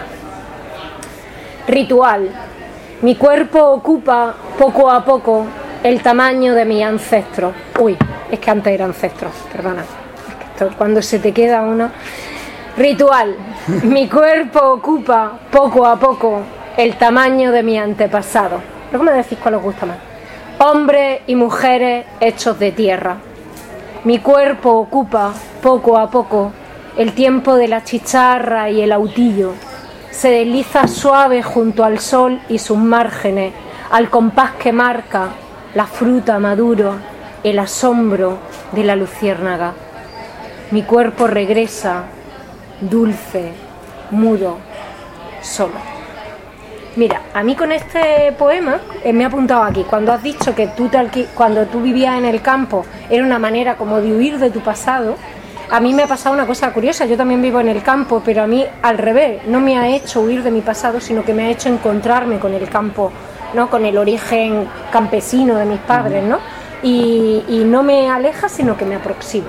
Ritual. Mi cuerpo ocupa poco a poco el tamaño de mis ancestros. Uy, es que antes eran ancestros, perdona. Es que esto, cuando se te queda uno... Ritual. Mi cuerpo ocupa poco a poco el tamaño de mis antepasados. Luego me decís cuál os gusta más. Hombres y mujeres hechos de tierra. Mi cuerpo ocupa poco a poco el tiempo de la chicharra y el autillo. Se desliza suave junto al sol y sus márgenes, al compás que marca la fruta madura, el asombro de la luciérnaga. Mi cuerpo regresa, dulce, mudo, solo. Mira, a mí con este poema me ha apuntado aquí, cuando has dicho que cuando tú vivías en el campo era una manera como de huir de tu pasado. A mí me ha pasado una cosa curiosa, yo también vivo en el campo, pero a mí al revés, no me ha hecho huir de mi pasado, sino que me ha hecho encontrarme con el campo, ¿no? Con el origen campesino de mis padres, ¿no? Y no me aleja, sino que me aproxima.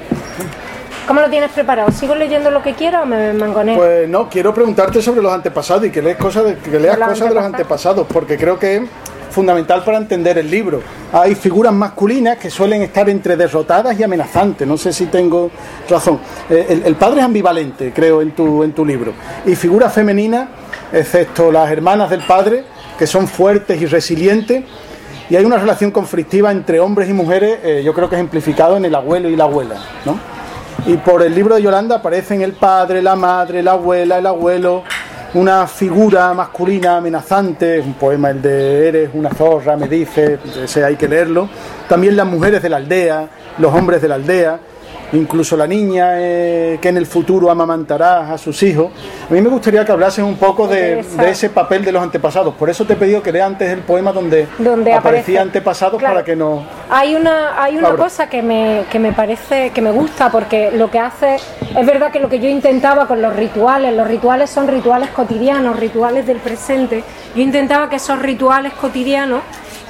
¿Cómo lo tienes preparado? ¿Sigo leyendo lo que quiero o me mangoneo? Pues no, quiero preguntarte sobre los antepasados y que leas cosas de los antepasados, porque creo que es fundamental para entender el libro. Hay figuras masculinas que suelen estar entre derrotadas y amenazantes, no sé si tengo razón. El padre es ambivalente, creo, en tu libro. Y figuras femeninas, excepto las hermanas del padre, que son fuertes y resilientes. Y hay una relación conflictiva entre hombres y mujeres, yo creo que es ejemplificado en el abuelo y la abuela, ¿no? Y por el libro de Yolanda aparecen el padre, la madre, la abuela, el abuelo, una figura masculina amenazante, un poema el de Eres una zorra, me dice, ese hay que leerlo. También las mujeres de la aldea, los hombres de la aldea, incluso la niña que en el futuro amamantará a sus hijos. A mí me gustaría que hablases un poco de ese papel de los antepasados. Por eso te he pedido que leas antes el poema donde aparecía antepasados, claro, para que no... Hay una cosa que me parece, que me gusta, porque lo que hace... Es verdad que lo que yo intentaba con los rituales son rituales cotidianos, rituales del presente. Yo intentaba que esos rituales cotidianos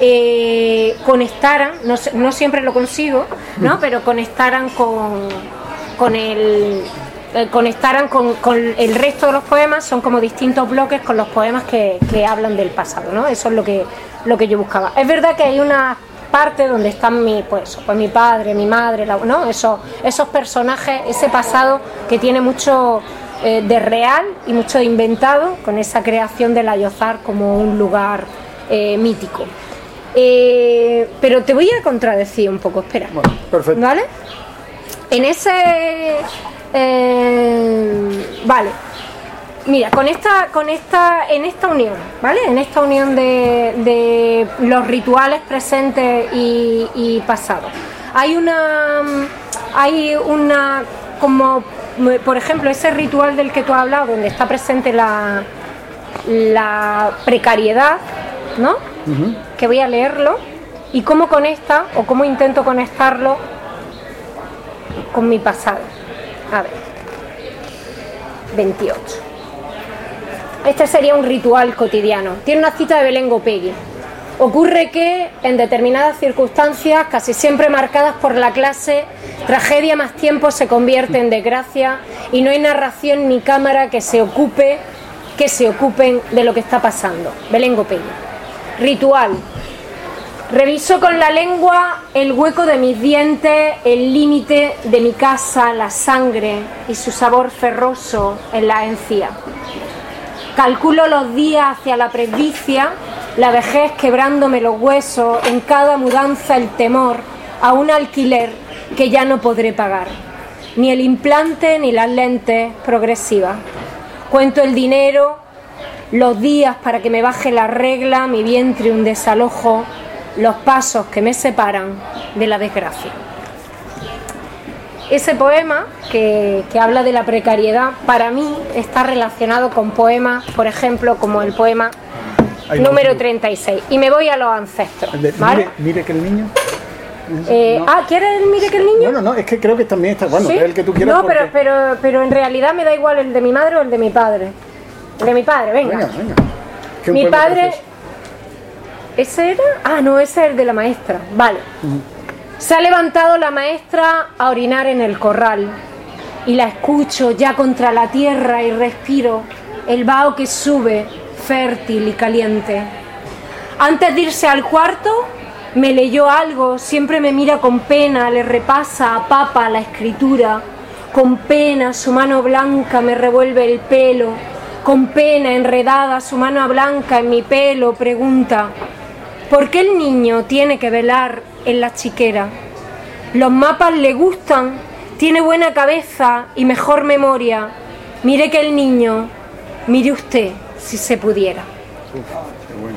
conectaran, no siempre lo consigo, ¿no? Pero conectaran con el resto de los poemas. Son como distintos bloques con los poemas que hablan del pasado, ¿no? Eso es lo que yo buscaba. Es verdad que hay una parte donde están mi padre, mi madre, ¿no? Esos personajes, ese pasado que tiene mucho de real y mucho de inventado, con esa creación de la Llozar como un lugar mítico. Pero te voy a contradecir un poco, espera. Bueno, perfecto. ¿Vale? en ese... vale. Mira, en esta unión, ¿vale? En esta unión de los rituales presentes y pasados. Hay una, como, por ejemplo, ese ritual del que tú has hablado, donde está presente la precariedad, ¿no? Uh-huh. Que voy a leerlo. Y cómo conecta, o cómo intento conectarlo con mi pasado. A ver. 28. Este sería un ritual cotidiano. Tiene una cita de Belén Gopegui. Ocurre que, en determinadas circunstancias, casi siempre marcadas por la clase, tragedia más tiempo se convierte en desgracia y no hay narración ni cámara que se ocupen de lo que está pasando. Belén Gopegui. Ritual. Reviso con la lengua el hueco de mis dientes, el límite de mi casa, la sangre y su sabor ferroso en la encía. Calculo los días hacia la presbicia, la vejez quebrándome los huesos, en cada mudanza el temor a un alquiler que ya no podré pagar, ni el implante ni las lentes progresivas. Cuento el dinero, los días para que me baje la regla, mi vientre un desalojo, los pasos que me separan de la desgracia. Ese poema que habla de la precariedad, para mí está relacionado con poemas, por ejemplo, como el poema número 36. Y me voy a los ancestros, ¿vale? Mire que el niño... ¿quieres el mire que el niño? No, es que creo que también está... Bueno, ¿sí? Es el que tú quieras. No, porque... pero en realidad me da igual el de mi madre o el de mi padre. El de mi padre, venga. Mi padre... Precioso. ¿Ese era? No, ese es el de la maestra. Vale. Uh-huh. Se ha levantado la maestra a orinar en el corral y la escucho ya contra la tierra y respiro el vaho que sube, fértil y caliente. Antes de irse al cuarto, me leyó algo, siempre me mira con pena, le repasa a papa la escritura. Con pena su mano blanca me revuelve el pelo, con pena enredada su mano blanca en mi pelo pregunta: ¿por qué el niño tiene que velar en la chiquera? Los mapas le gustan, tiene buena cabeza y mejor memoria. Mire que el niño, mire usted si se pudiera. Qué bueno.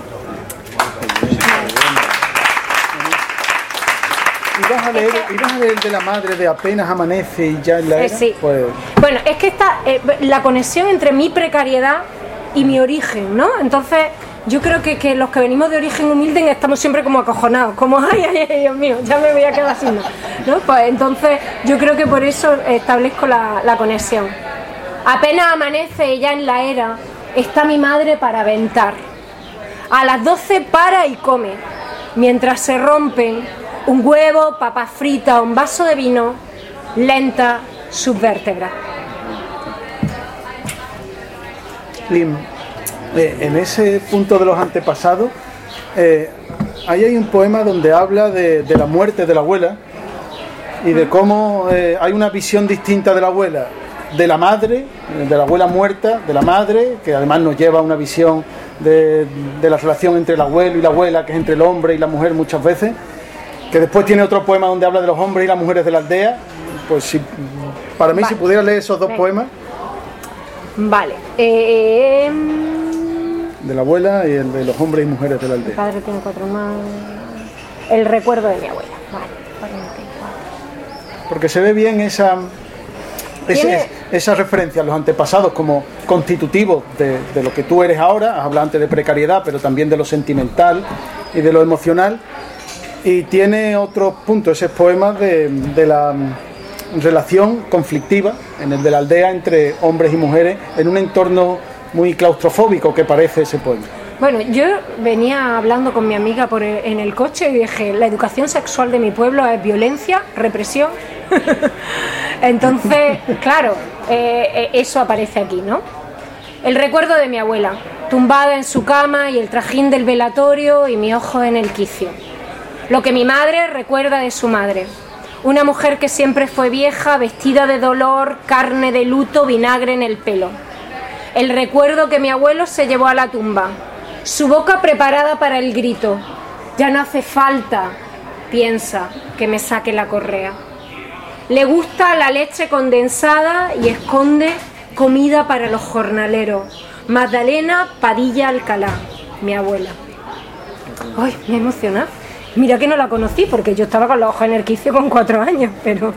¿Y vas a leer el de la madre de apenas amanece y ya en la era? Sí. Pues... Bueno, es que está la conexión entre mi precariedad y mi origen, ¿no? Entonces... Yo creo que los que venimos de origen humilde estamos siempre como acojonados, como ay, Dios mío, ya me voy a quedar sin nada, ¿no? Pues entonces yo creo que por eso establezco la conexión. Apenas amanece ella en la era, está mi madre para aventar. A las 12 para y come, mientras se rompen un huevo, papas fritas, un vaso de vino, lenta sus vértebras. Lim. En ese punto de los antepasados, ahí hay un poema donde habla de la muerte de la abuela y de cómo hay una visión distinta de la abuela, de la madre, de la abuela muerta, de la madre, que además nos lleva a una visión de la relación entre el abuelo y la abuela, que es entre el hombre y la mujer muchas veces, que después tiene otro poema donde habla de los hombres y las mujeres de la aldea. Pues si, para mí, si pudiera leer esos dos poemas. Vale. De la abuela y el de los hombres y mujeres de la aldea. Mi padre tiene 4 más. El recuerdo de mi abuela. Vale, 44. Porque se ve bien esa referencia a los antepasados como constitutivos de lo que tú eres ahora. Habla antes de precariedad, pero también de lo sentimental y de lo emocional. Y tiene otros puntos, ese poema de la relación conflictiva en el de la aldea entre hombres y mujeres en un entorno muy claustrofóbico que parece ese poema. Bueno, yo venía hablando con mi amiga en el coche y dije, la educación sexual de mi pueblo es violencia, represión. Entonces, claro, eso aparece aquí, ¿no? El recuerdo de mi abuela, tumbada en su cama y el trajín del velatorio y mi ojo en el quicio. Lo que mi madre recuerda de su madre. Una mujer que siempre fue vieja, vestida de dolor, carne de luto, vinagre en el pelo. El recuerdo que mi abuelo se llevó a la tumba, su boca preparada para el grito. Ya no hace falta, piensa, que me saque la correa. Le gusta la leche condensada y esconde comida para los jornaleros. Magdalena Padilla Alcalá, mi abuela. Ay, me he emocionado. Mira que no la conocí porque yo estaba con los ojos en el quicio con 4 años, pero...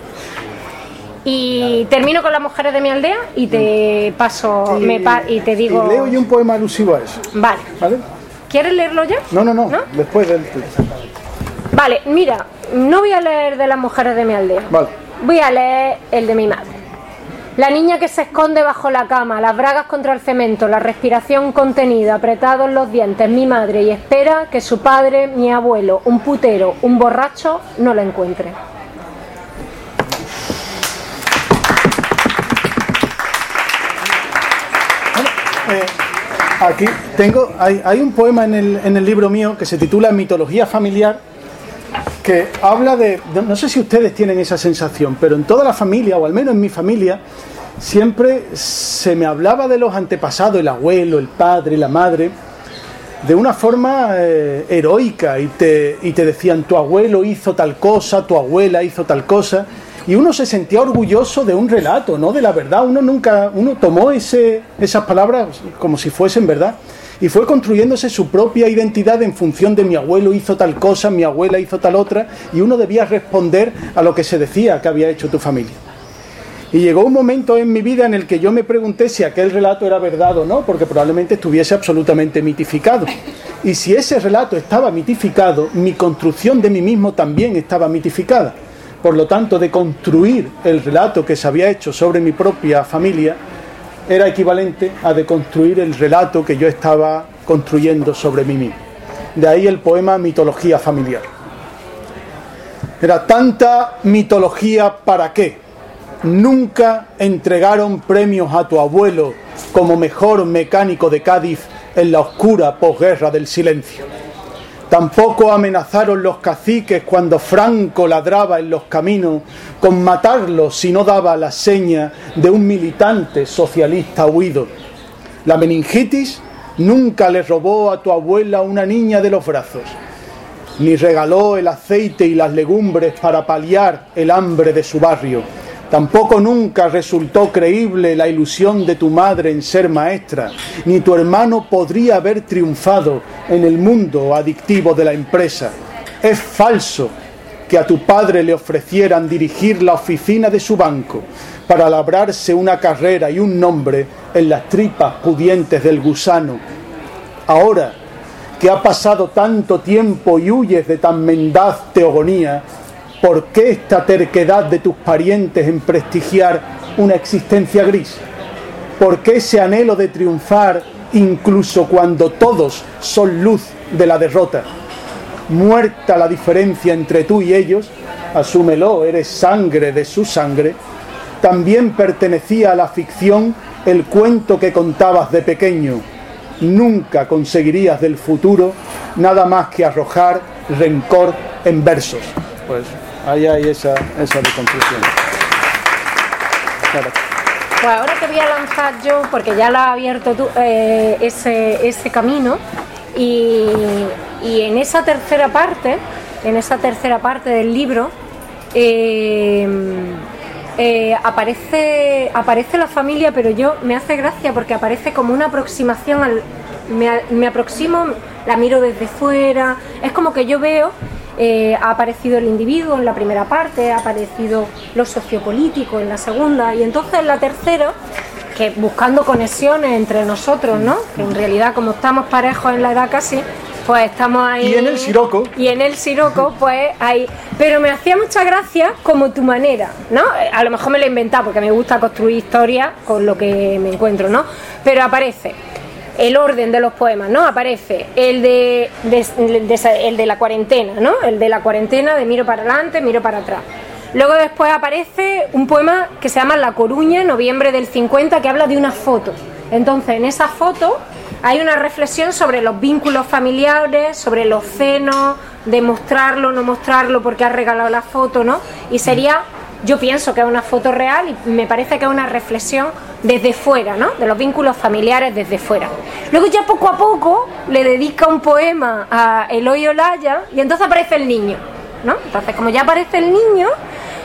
Y termino con las mujeres de mi aldea y te paso, y te digo... Y leo yo un poema alusivo a eso. Vale. ¿Vale? ¿Quieres leerlo ya? No, después del... Vale, mira, no voy a leer de las mujeres de mi aldea. Vale. Voy a leer el de mi madre. La niña que se esconde bajo la cama, las bragas contra el cemento, la respiración contenida, apretados los dientes, mi madre, y espera que su padre, mi abuelo, un putero, un borracho, no la encuentre. Aquí hay un poema en el libro mío que se titula Mitología familiar, que habla no sé si ustedes tienen esa sensación, pero en toda la familia, o al menos en mi familia, siempre se me hablaba de los antepasados, el abuelo, el padre, la madre, de una forma heroica, y te decían, tu abuelo hizo tal cosa, tu abuela hizo tal cosa, y uno se sentía orgulloso de un relato, no de la verdad. Uno tomó esas palabras como si fuesen verdad, y fue construyéndose su propia identidad en función de mi abuelo hizo tal cosa, mi abuela hizo tal otra, y uno debía responder a lo que se decía que había hecho tu familia. Y llegó un momento en mi vida en el que yo me pregunté si aquel relato era verdad o no, porque probablemente estuviese absolutamente mitificado. Y si ese relato estaba mitificado, mi construcción de mí mismo también estaba mitificada. Por lo tanto, de construir el relato que se había hecho sobre mi propia familia era equivalente a de construir el relato que yo estaba construyendo sobre mí mismo. De ahí el poema Mitología familiar. Era tanta mitología, ¿para qué? Nunca entregaron premios a tu abuelo como mejor mecánico de Cádiz en la oscura posguerra del silencio. Tampoco amenazaron los caciques cuando Franco ladraba en los caminos con matarlo si no daba la seña de un militante socialista huido. La meningitis nunca le robó a tu abuela una niña de los brazos, ni regaló el aceite y las legumbres para paliar el hambre de su barrio. Tampoco nunca resultó creíble la ilusión de tu madre en ser maestra, ni tu hermano podría haber triunfado en el mundo adictivo de la empresa. Es falso que a tu padre le ofrecieran dirigir la oficina de su banco para labrarse una carrera y un nombre en las tripas pudientes del gusano. Ahora que ha pasado tanto tiempo y huyes de tan mendaz teogonía, ¿por qué esta terquedad de tus parientes en prestigiar una existencia gris? ¿Por qué ese anhelo de triunfar incluso cuando todos son luz de la derrota? Muerta la diferencia entre tú y ellos, asúmelo, eres sangre de su sangre, también pertenecía a la ficción el cuento que contabas de pequeño. Nunca conseguirías del futuro nada más que arrojar rencor en versos. Pues ahí hay esa deconstrucción. Claro. Pues ahora te voy a lanzar yo, porque ya lo has abierto tú, ese camino, y en esa tercera parte del libro aparece la familia, pero me hace gracia porque aparece como una aproximación me aproximo, la miro desde fuera, es como que yo veo. Ha aparecido el individuo en la primera parte, ha aparecido lo sociopolítico en la segunda, y entonces en la tercera, que buscando conexiones entre nosotros, ¿no? Que en realidad, como estamos parejos en la edad casi, pues estamos ahí. Y en el siroco. Pues ahí. Pero me hacía mucha gracia como tu manera, ¿no? A lo mejor me lo he inventado porque me gusta construir historias con lo que me encuentro, ¿no? Pero aparece el orden de los poemas, ¿no? Aparece el de la cuarentena, ¿no? El de la cuarentena, de miro para adelante, miro para atrás. Luego después aparece un poema que se llama La Coruña, noviembre del 50, que habla de una foto. Entonces, en esa foto hay una reflexión sobre los vínculos familiares, sobre los celos, de mostrarlo, no mostrarlo, porque has regalado la foto, ¿no? Y sería... Yo pienso que es una foto real y me parece que es una reflexión desde fuera, ¿no? De los vínculos familiares desde fuera. Luego ya poco a poco le dedica un poema a Eloy Olaya y entonces aparece el niño, ¿no? Entonces como ya aparece el niño,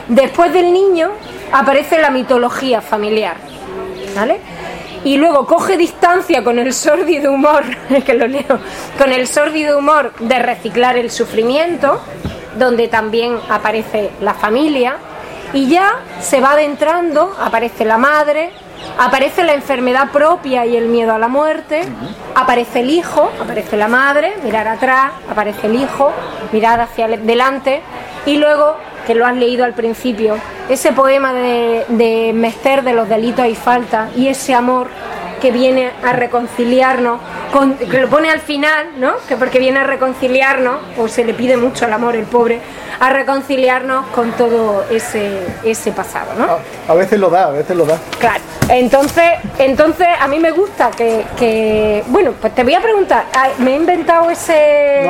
Después del niño aparece la mitología familiar, ¿vale? Y luego coge distancia con el sórdido humor, que lo leo, con el sórdido humor de reciclar el sufrimiento, donde también aparece la familia, y ya se va adentrando, aparece la madre, aparece la enfermedad propia y el miedo a la muerte, aparece el hijo, aparece la madre, mirar atrás, aparece el hijo, mirar hacia adelante, y luego, que lo has leído al principio, ese poema de Mester de los delitos y faltas, y ese amor que viene a reconciliarnos, que lo pone al final, ¿no? Que porque viene a reconciliarnos, o se le pide mucho al amor, el pobre, a reconciliarnos con todo ese pasado, ¿no? A veces lo da, Claro, entonces a mí me gusta que bueno, pues te voy a preguntar, me he inventado ese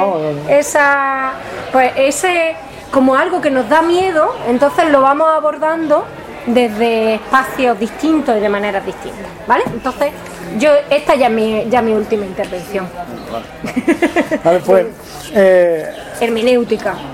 como algo que nos da miedo, entonces lo vamos abordando desde espacios distintos y de maneras distintas, ¿vale? Entonces, esta ya es mi última intervención. Vale, pues... hermenéutica.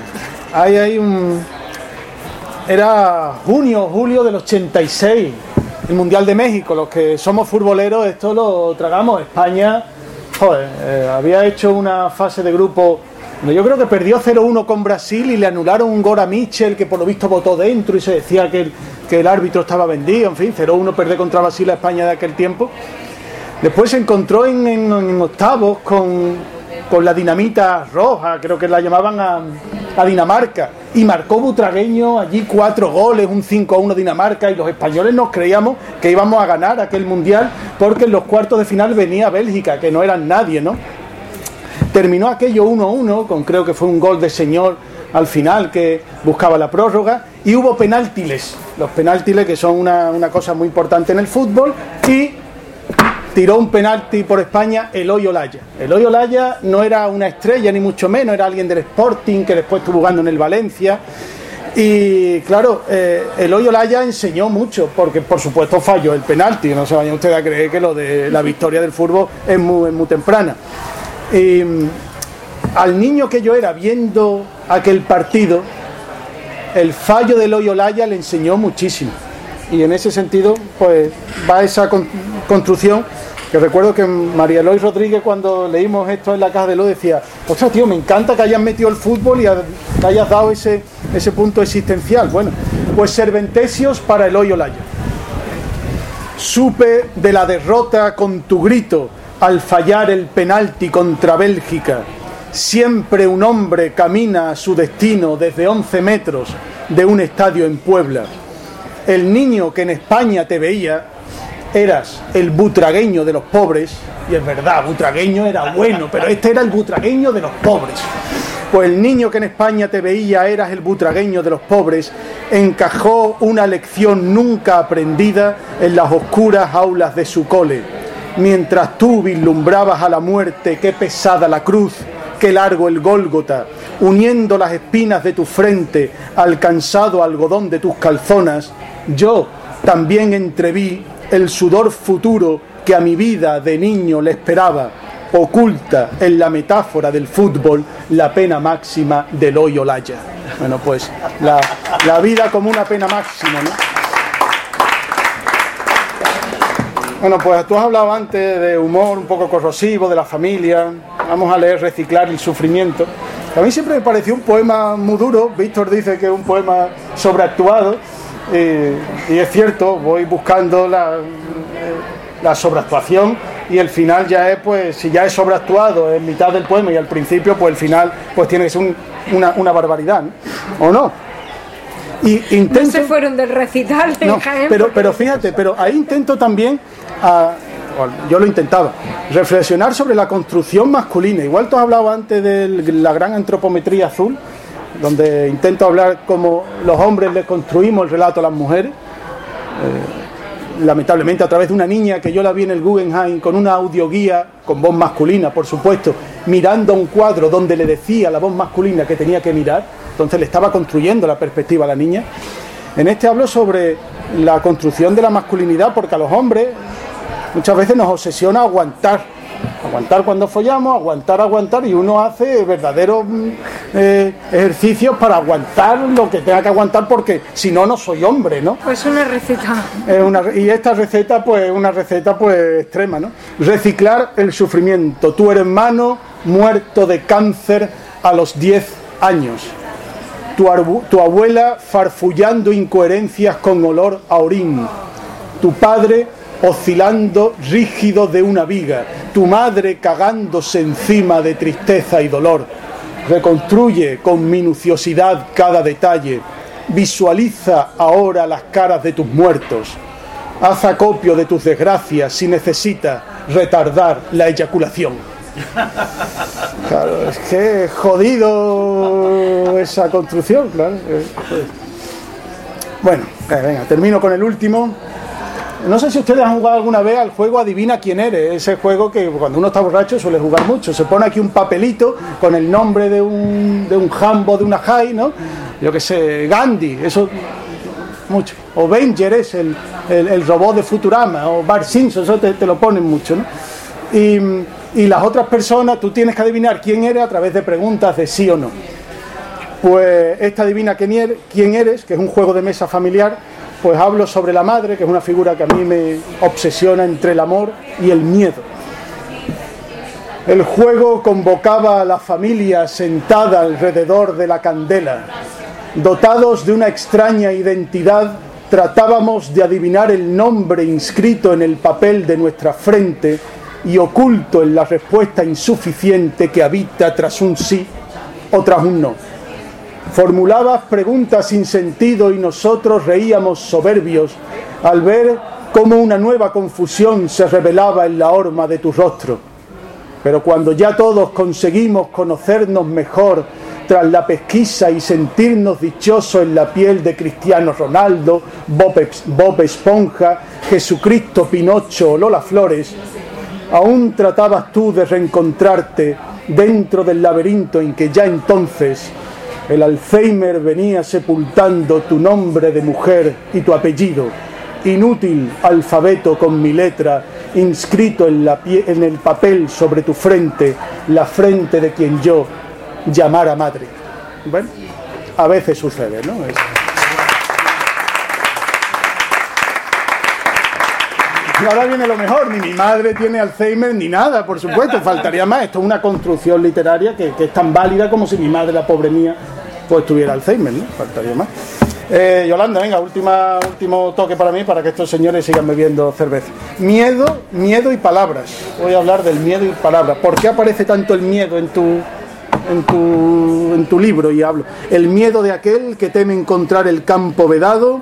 Era julio del 86, el Mundial de México. Los que somos futboleros, esto lo tragamos. España, había hecho una fase de grupo... Yo creo que perdió 0-1 con Brasil y le anularon un gol a Mitchell, que por lo visto votó dentro y se decía que el árbitro estaba vendido. En fin, 0-1 perder contra Brasil a España de aquel tiempo. Después se encontró en octavos con la dinamita roja, creo que la llamaban a Dinamarca, y marcó Butragueño allí 4 goles, un 5-1 Dinamarca, y los españoles nos creíamos que íbamos a ganar aquel mundial porque en los cuartos de final venía Bélgica, que no eran nadie, ¿no? Terminó aquello 1-1, con creo que fue un gol de señor al final que buscaba la prórroga, y hubo penaltiles, los penaltiles que son una cosa muy importante en el fútbol, y tiró un penalti por España Eloy Olaya. Eloy Olaya no era una estrella ni mucho menos, era alguien del Sporting que después estuvo jugando en el Valencia, y claro, Eloy Olaya enseñó mucho, porque por supuesto falló el penalti, no se vayan ustedes a creer que lo de la victoria del fútbol es muy temprana. Al niño que yo era viendo aquel partido, el fallo de Eloy Olaya le enseñó muchísimo, y en ese sentido pues va esa construcción, que recuerdo que María Eloy Rodríguez, cuando leímos esto en la Caja de Luz, decía: ostras, tío, me encanta que hayas metido el fútbol y que hayas dado ese punto existencial. Bueno, pues Serventesios para Eloy Olaya. Supe de la derrota con tu grito al fallar el penalti contra Bélgica. Siempre un hombre camina a su destino desde 11 metros de un estadio en Puebla. El niño que en España te veía, eras el butragueño de los pobres, y es verdad, butragueño era bueno, pero este era el butragueño de los pobres. Pues el niño que en España te veía, eras el butragueño de los pobres, encajó una lección nunca aprendida en las oscuras aulas de su cole. Mientras tú vislumbrabas a la muerte, qué pesada la cruz, qué largo el Gólgota, uniendo las espinas de tu frente al cansado algodón de tus calzonas, yo también entreví el sudor futuro que a mi vida de niño le esperaba, oculta en la metáfora del fútbol la pena máxima de Eloy Olaya. Bueno, pues la vida como una pena máxima, ¿no? Bueno, pues tú has hablado antes de humor un poco corrosivo, de la familia. Vamos a leer Reciclar el sufrimiento. A mí siempre me pareció un poema muy duro. Víctor dice que es un poema sobreactuado. Y es cierto, voy buscando la sobreactuación, y el final ya es, pues, si ya es sobreactuado en mitad del poema y al principio, pues el final pues tiene que ser una barbaridad, ¿no? ¿O no? Y intento, no se fueron del recital de Jaén, pero fíjate, pero ahí intento también, yo lo intentaba, reflexionar sobre la construcción masculina. Igual tú has hablado antes de la gran antropometría azul, donde intento hablar cómo los hombres le construimos el relato a las mujeres, lamentablemente a través de una niña que yo la vi en el Guggenheim con una audioguía con voz masculina, por supuesto, mirando a un cuadro donde le decía a la voz masculina que tenía que mirar. Entonces le estaba construyendo la perspectiva a la niña. En este hablo sobre la construcción de la masculinidad, porque a los hombres muchas veces nos obsesiona aguantar cuando follamos, aguantar, y uno hace verdaderos ejercicios para aguantar lo que tenga que aguantar, porque si no, no soy hombre, ¿no? Pues una receta. Y esta receta, pues, una receta, pues, extrema, ¿no? Reciclar el sufrimiento. Tu hermano muerto de cáncer a los 10 años. Tu abuela farfullando incoherencias con olor a orín. Tu padre oscilando rígido de una viga. Tu madre cagándose encima de tristeza y dolor. Reconstruye con minuciosidad cada detalle. Visualiza ahora las caras de tus muertos. Haz acopio de tus desgracias si necesitas retardar la eyaculación. Claro, es que es jodido esa construcción, claro. Bueno, venga, termino con el último. No sé si ustedes han jugado alguna vez al juego Adivina quién eres. Ese juego que cuando uno está borracho suele jugar mucho. Se pone aquí un papelito con el nombre de un jambo, de una high, ¿no? Yo qué sé, Gandhi, eso mucho. O Venger es el robot de Futurama, o Bart Simpson, eso te lo ponen mucho, ¿no? Y las otras personas, tú tienes que adivinar quién eres a través de preguntas de sí o no. Pues esta Adivina quién eres, que es un juego de mesa familiar. Pues hablo sobre la madre, que es una figura que a mí me obsesiona entre el amor y el miedo. El juego convocaba a la familia sentada alrededor de la candela. Dotados de una extraña identidad, tratábamos de adivinar el nombre inscrito en el papel de nuestra frente y oculto en la respuesta insuficiente que habita tras un sí o tras un no. Formulabas preguntas sin sentido y nosotros reíamos soberbios al ver cómo una nueva confusión se revelaba en la horma de tu rostro. Pero cuando ya todos conseguimos conocernos mejor tras la pesquisa y sentirnos dichosos en la piel de Cristiano Ronaldo, Bob Esponja, Jesucristo, Pinocho o Lola Flores, aún tratabas tú de reencontrarte dentro del laberinto en que ya entonces el Alzheimer venía sepultando tu nombre de mujer y tu apellido, inútil alfabeto con mi letra, inscrito en el papel sobre tu frente, la frente de quien yo llamara madre. Bueno, a veces sucede, ¿no? Y ahora viene lo mejor, ni mi madre tiene Alzheimer ni nada, por supuesto, faltaría más. Esto es una construcción literaria que es tan válida como si mi madre, la pobre mía, pues tuviera Alzheimer, ¿no? Faltaría más. Yolanda, venga, último toque para mí, para que estos señores sigan bebiendo cerveza. Miedo y palabras. Voy a hablar del miedo y palabras. ¿Por qué aparece tanto el miedo en tu libro? Y hablo. El miedo de aquel que teme encontrar el campo vedado.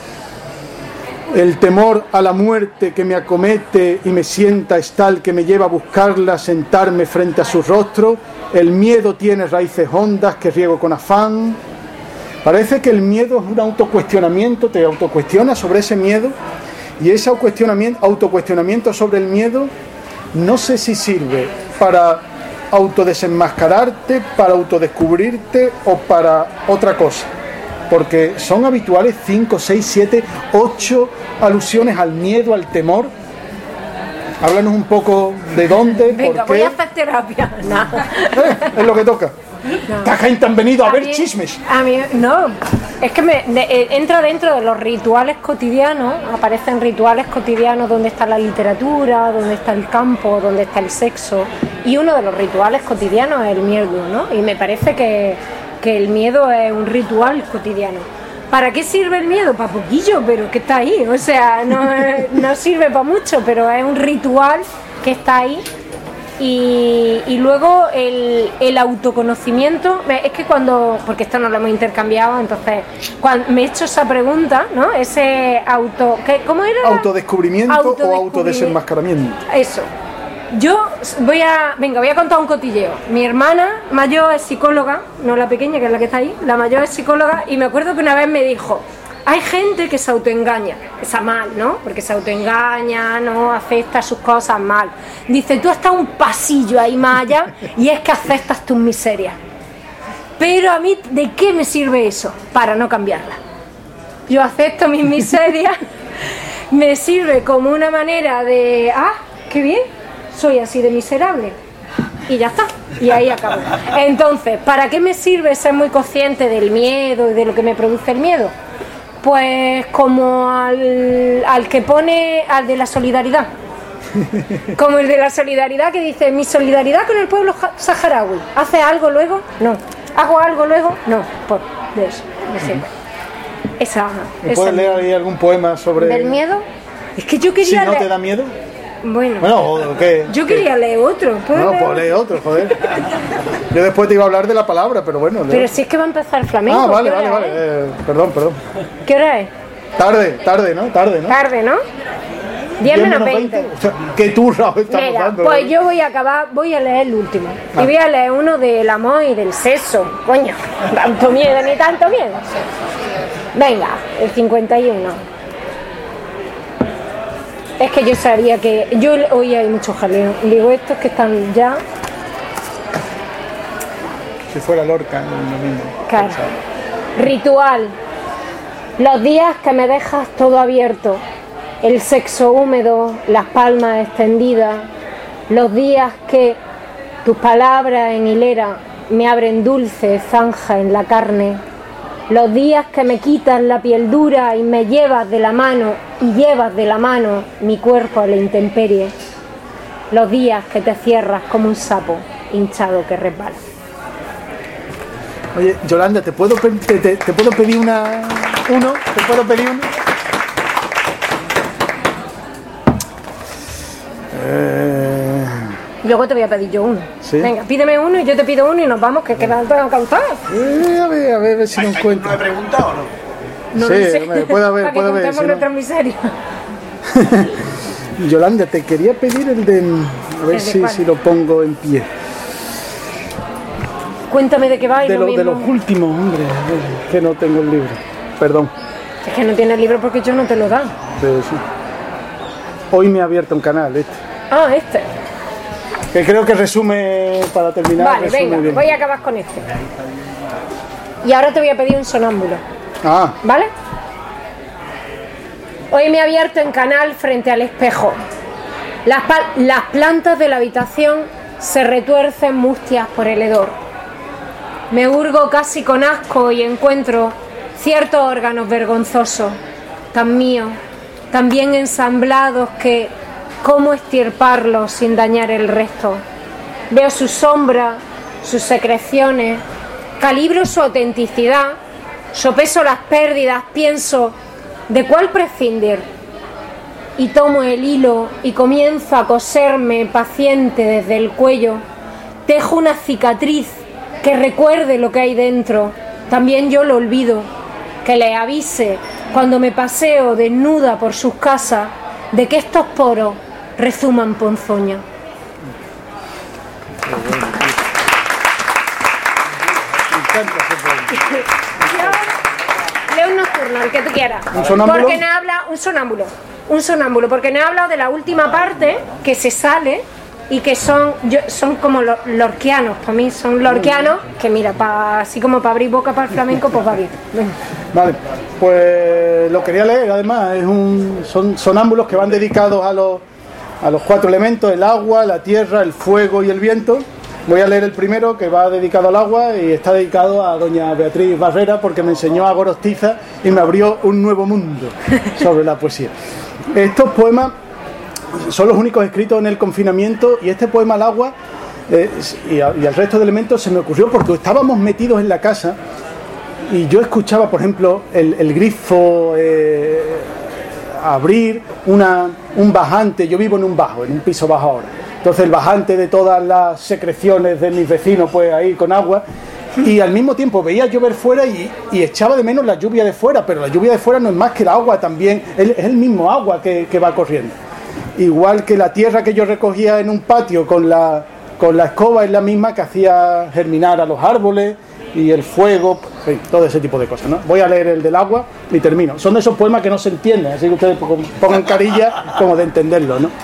El temor a la muerte que me acomete y me sienta es tal que me lleva a buscarla, sentarme frente a su rostro. El miedo tiene raíces hondas que riego con afán. Parece que el miedo es un autocuestionamiento, te autocuestionas sobre ese miedo, y ese autocuestionamiento sobre el miedo no sé si sirve para autodesenmascararte, para autodescubrirte o para otra cosa. Porque son habituales 5, 6, 7, 8 alusiones al miedo, al temor. Háblanos un poco de dónde, venga, por qué. Voy a hacer terapia. No. Es lo que toca. No. Esta gente han venido a ver chismes. A mí, no, es que entra dentro de los rituales cotidianos, aparecen rituales cotidianos donde está la literatura, donde está el campo, donde está el sexo. Y uno de los rituales cotidianos es el miedo, ¿no? Y me parece que el miedo es un ritual cotidiano. ¿Para qué sirve el miedo? Para poquillo, pero que está ahí. O sea, no sirve para mucho, pero es un ritual que está ahí. Y luego el autoconocimiento, es que porque esto no lo hemos intercambiado, entonces cuando me he hecho esa pregunta, ¿no? Ese ¿cómo era? Autodescubrimiento o autodesenmascaramiento. Eso. Yo voy a contar un cotilleo. Mi hermana mayor es psicóloga, no la pequeña, que es la que está ahí, la mayor es psicóloga, y me acuerdo que una vez me dijo: hay gente que se autoengaña, está mal, ¿no? Porque se autoengaña, no acepta sus cosas mal. Dice, tú estás un pasillo ahí más allá y es que aceptas tus miserias. Pero a mí, ¿de qué me sirve eso? Para no cambiarla. Yo acepto mis miserias, me sirve como una manera de, qué bien, soy así de miserable. Y ya está. Y ahí acabo. Entonces, ¿para qué me sirve ser muy consciente del miedo y de lo que me produce el miedo? Pues como al que pone, al de la solidaridad. Como el de la solidaridad que dice, mi solidaridad con el pueblo saharaui. ¿Hace algo luego? No. ¿Hago algo luego? No. Pues de eso, me sirve. ¿Puedes leer ahí algún poema sobre... ¿Del miedo? Es que yo quería ¿Si no te da miedo? Bueno, ¿qué? Yo quería leer otro. No, pues lee otro, joder. Yo después te iba a hablar de la palabra, pero bueno. Pero si es que va a empezar flamenco. Ah, vale. Perdón. ¿Qué hora es? Tarde, ¿no? Tarde, ¿no? 10 menos 20. O sea, qué turra estamos dando. Pues yo voy a leer el último. Y voy a leer uno del amor y del sexo. Coño, tanto miedo, ni tanto miedo. Venga, el 51. Es que yo sabía que... Hoy hay muchos jaleos. Digo, estos que están ya... Si fuera Lorca en el domingo. Claro. Ritual. Los días que me dejas todo abierto. El sexo húmedo, las palmas extendidas. Los días que tus palabras en hilera me abren dulce zanja en la carne. Los días que me quitas la piel dura y me llevas de la mano y llevas de la mano mi cuerpo a la intemperie. Los días que te cierras como un sapo hinchado que resbala. Oye, Yolanda, ¿te puedo pedir uno? ¿Te puedo pedir uno? Luego te voy a pedir yo uno. ¿Sí? Venga, pídeme uno y yo te pido uno y nos vamos, que queda todo cansado. A ver si no encuentro. ¿No he preguntado o no? No sí, lo sé. puede haber. Para que contemos nuestra miseria. Yolanda, te quería pedir el de... A ver si lo pongo en pie. Cuéntame de qué va y de los últimos, hombre, que no tengo el libro. Perdón. Es que no tienes el libro porque yo no te lo da. Sí. Hoy me ha abierto un canal, este. Ah, este. Que creo que resume, para terminar. Vale, venga, bien. voy a acabar con este. Y ahora te voy a pedir un sonámbulo. ¿Vale? Hoy me he abierto en canal frente al espejo. Las plantas de la habitación se retuercen mustias por el hedor. Me hurgo casi con asco y encuentro ciertos órganos vergonzosos, tan míos, tan bien ensamblados que ¿cómo extirparlos sin dañar el resto? Veo su sombra, sus secreciones, calibro su autenticidad, sopeso las pérdidas, pienso ¿de cuál prescindir? Y tomo el hilo y comienzo a coserme paciente desde el cuello. Tejo una cicatriz que recuerde lo que hay dentro. También yo lo olvido, que le avise cuando me paseo desnuda por sus casas de que estos poros rezuman ponzoña. Me encanta ese poema. Leo un nocturno, el que tú quieras. ¿Un sonámbulo? Porque me habla un sonámbulo, porque me ha hablado de la última parte que se sale y que son como lorquianos, para mí son lorquianos, que mira, así como para abrir boca para el flamenco, pues va bien. Vale, pues lo quería leer, además, son sonámbulos que van dedicados a los 4 elementos, el agua, la tierra, el fuego y el viento. Voy a leer el primero, que va dedicado al agua y está dedicado a doña Beatriz Barrera, porque me enseñó a Gorostiza y me abrió un nuevo mundo sobre la poesía. Estos poemas son los únicos escritos en el confinamiento, y este poema al agua y al resto de elementos se me ocurrió porque estábamos metidos en la casa y yo escuchaba, por ejemplo, el grifo abrir, un bajante. Yo vivo en un piso bajo ahora, entonces el bajante de todas las secreciones de mis vecinos pues ahí con agua, y al mismo tiempo veía llover fuera y echaba de menos la lluvia de fuera, pero la lluvia de fuera no es más que el agua también, es el mismo agua que va corriendo. Igual que la tierra que yo recogía en un patio con la escoba es la misma que hacía germinar a los árboles, y el fuego, en fin, todo ese tipo de cosas, ¿no? Voy a leer el del agua y termino. Son de esos poemas que no se entienden, así que ustedes pongan carilla como de entenderlo, ¿no?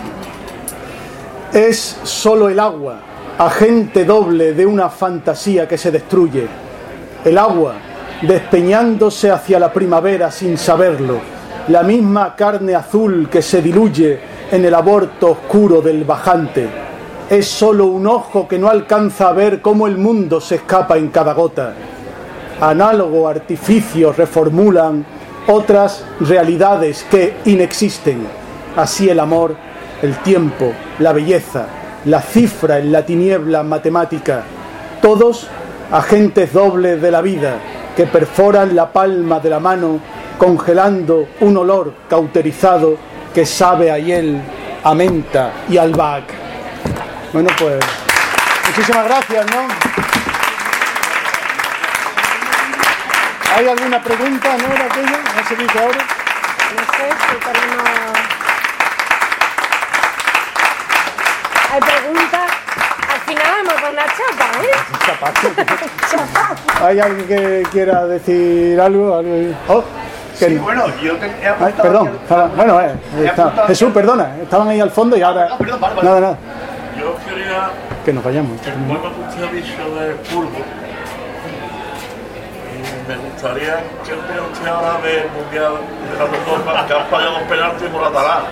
Es solo el agua, agente doble de una fantasía que se destruye. El agua, despeñándose hacia la primavera sin saberlo. La misma carne azul que se diluye en el aborto oscuro del bajante. es solo un ojo que no alcanza a ver cómo el mundo se escapa en cada gota. Análogo artificios reformulan otras realidades que inexisten. Así el amor, el tiempo, la belleza, la cifra en la tiniebla matemática, todos agentes dobles de la vida que perforan la palma de la mano, congelando un olor cauterizado que sabe a hiel, a menta y albahaca. Bueno, pues muchísimas gracias, ¿no? ¿Hay alguna pregunta, no, de aquello? ¿No se dice ahora? No sé si tenemos... ¿Hay preguntas? Al final vamos a poner chapa, ¿eh? ¿Hay alguien que quiera decir algo? Oh, sí, bueno, yo he apuntado... perdón, bueno, Jesús, perdona, estaban ahí al fondo y ahora... No, perdón, vale. Yo quería... Que nos vayamos. El poema que usted ha dicho de fútbol. Me gustaría que usted ahora del Mundial de la Recopa, que han fallado los penaltis por Atalá.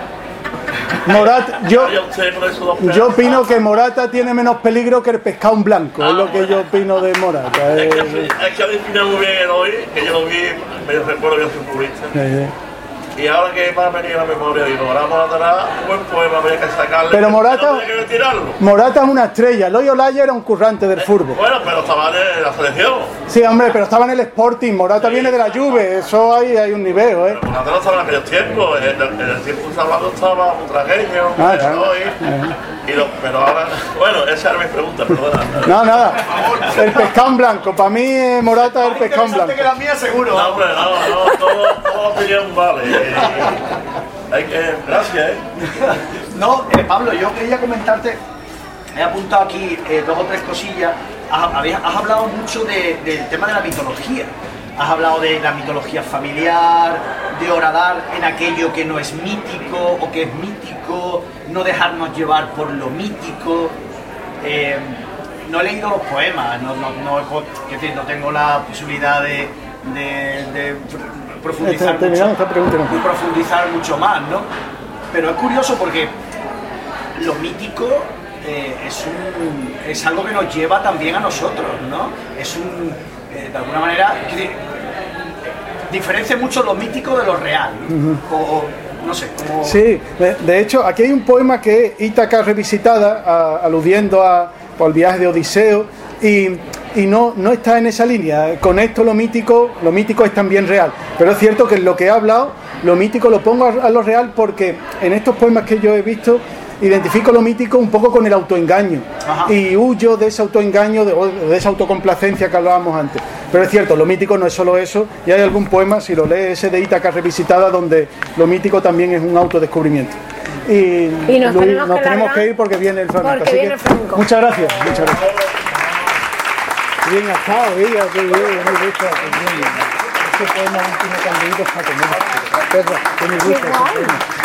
Yo opino que Morata tiene menos peligro que el pescado blanco, es lo que yo opino de Morata. Es que ha definido muy bien el hoy, que yo lo vi, me recuerdo que yo soy futbolista. Y ahora que me ha venido a la memoria, digo, ahora Morata, un buen poema, había que sacarle. Pero Morata, no que retirarlo. Morata es una estrella. Loyo Olaya era un currante del fútbol. Bueno, pero estaba en la selección. Sí, hombre, pero estaba en el Sporting. Morata viene de la Juve. Eso hay un nivel, ¿eh? Pero Morata no estaba en aquellos tiempos. En el tiempo que estaba hablando estaba Butragueño. Claro. Pero ahora... Bueno, esa era mi pregunta, perdona. No, nada. El pescado blanco. Para mí, Morata es el pescado blanco. Que la mía, seguro. No, hombre, no. Toda opinión vale. Gracias, No, Pablo, yo quería comentarte, he apuntado aquí 2 o 3 cosillas. Has hablado mucho del tema de la mitología. Has hablado de la mitología familiar, de horadar en aquello que no es mítico o que es mítico, no dejarnos llevar por lo mítico. No he leído los poemas, no tengo la posibilidad de profundizar mucho más, ¿no? Pero es curioso porque lo mítico es algo que nos lleva también a nosotros, ¿no? De alguna manera diferencia mucho lo mítico de lo real, o no sé. Sí, de hecho aquí hay un poema que es Ítaca revisitada, aludiendo al viaje de Odiseo, y no está en esa línea. Con esto lo mítico es también real, pero es cierto que en lo que he hablado, lo mítico lo pongo a lo real porque en estos poemas que yo he visto identifico lo mítico un poco con el autoengaño. Ajá. Y huyo de ese autoengaño, de esa autocomplacencia que hablábamos antes. Pero es cierto, lo mítico no es solo eso, y hay algún poema, si lo lees, ese de Ítaca revisitada, donde lo mítico también es un autodescubrimiento. Y nos tenemos que ir porque viene el flamenco. Muchas gracias. Bien estado, ella, qué bien, muy gusto. Ese poema último que han leído es para comer. Me gusta ese poema.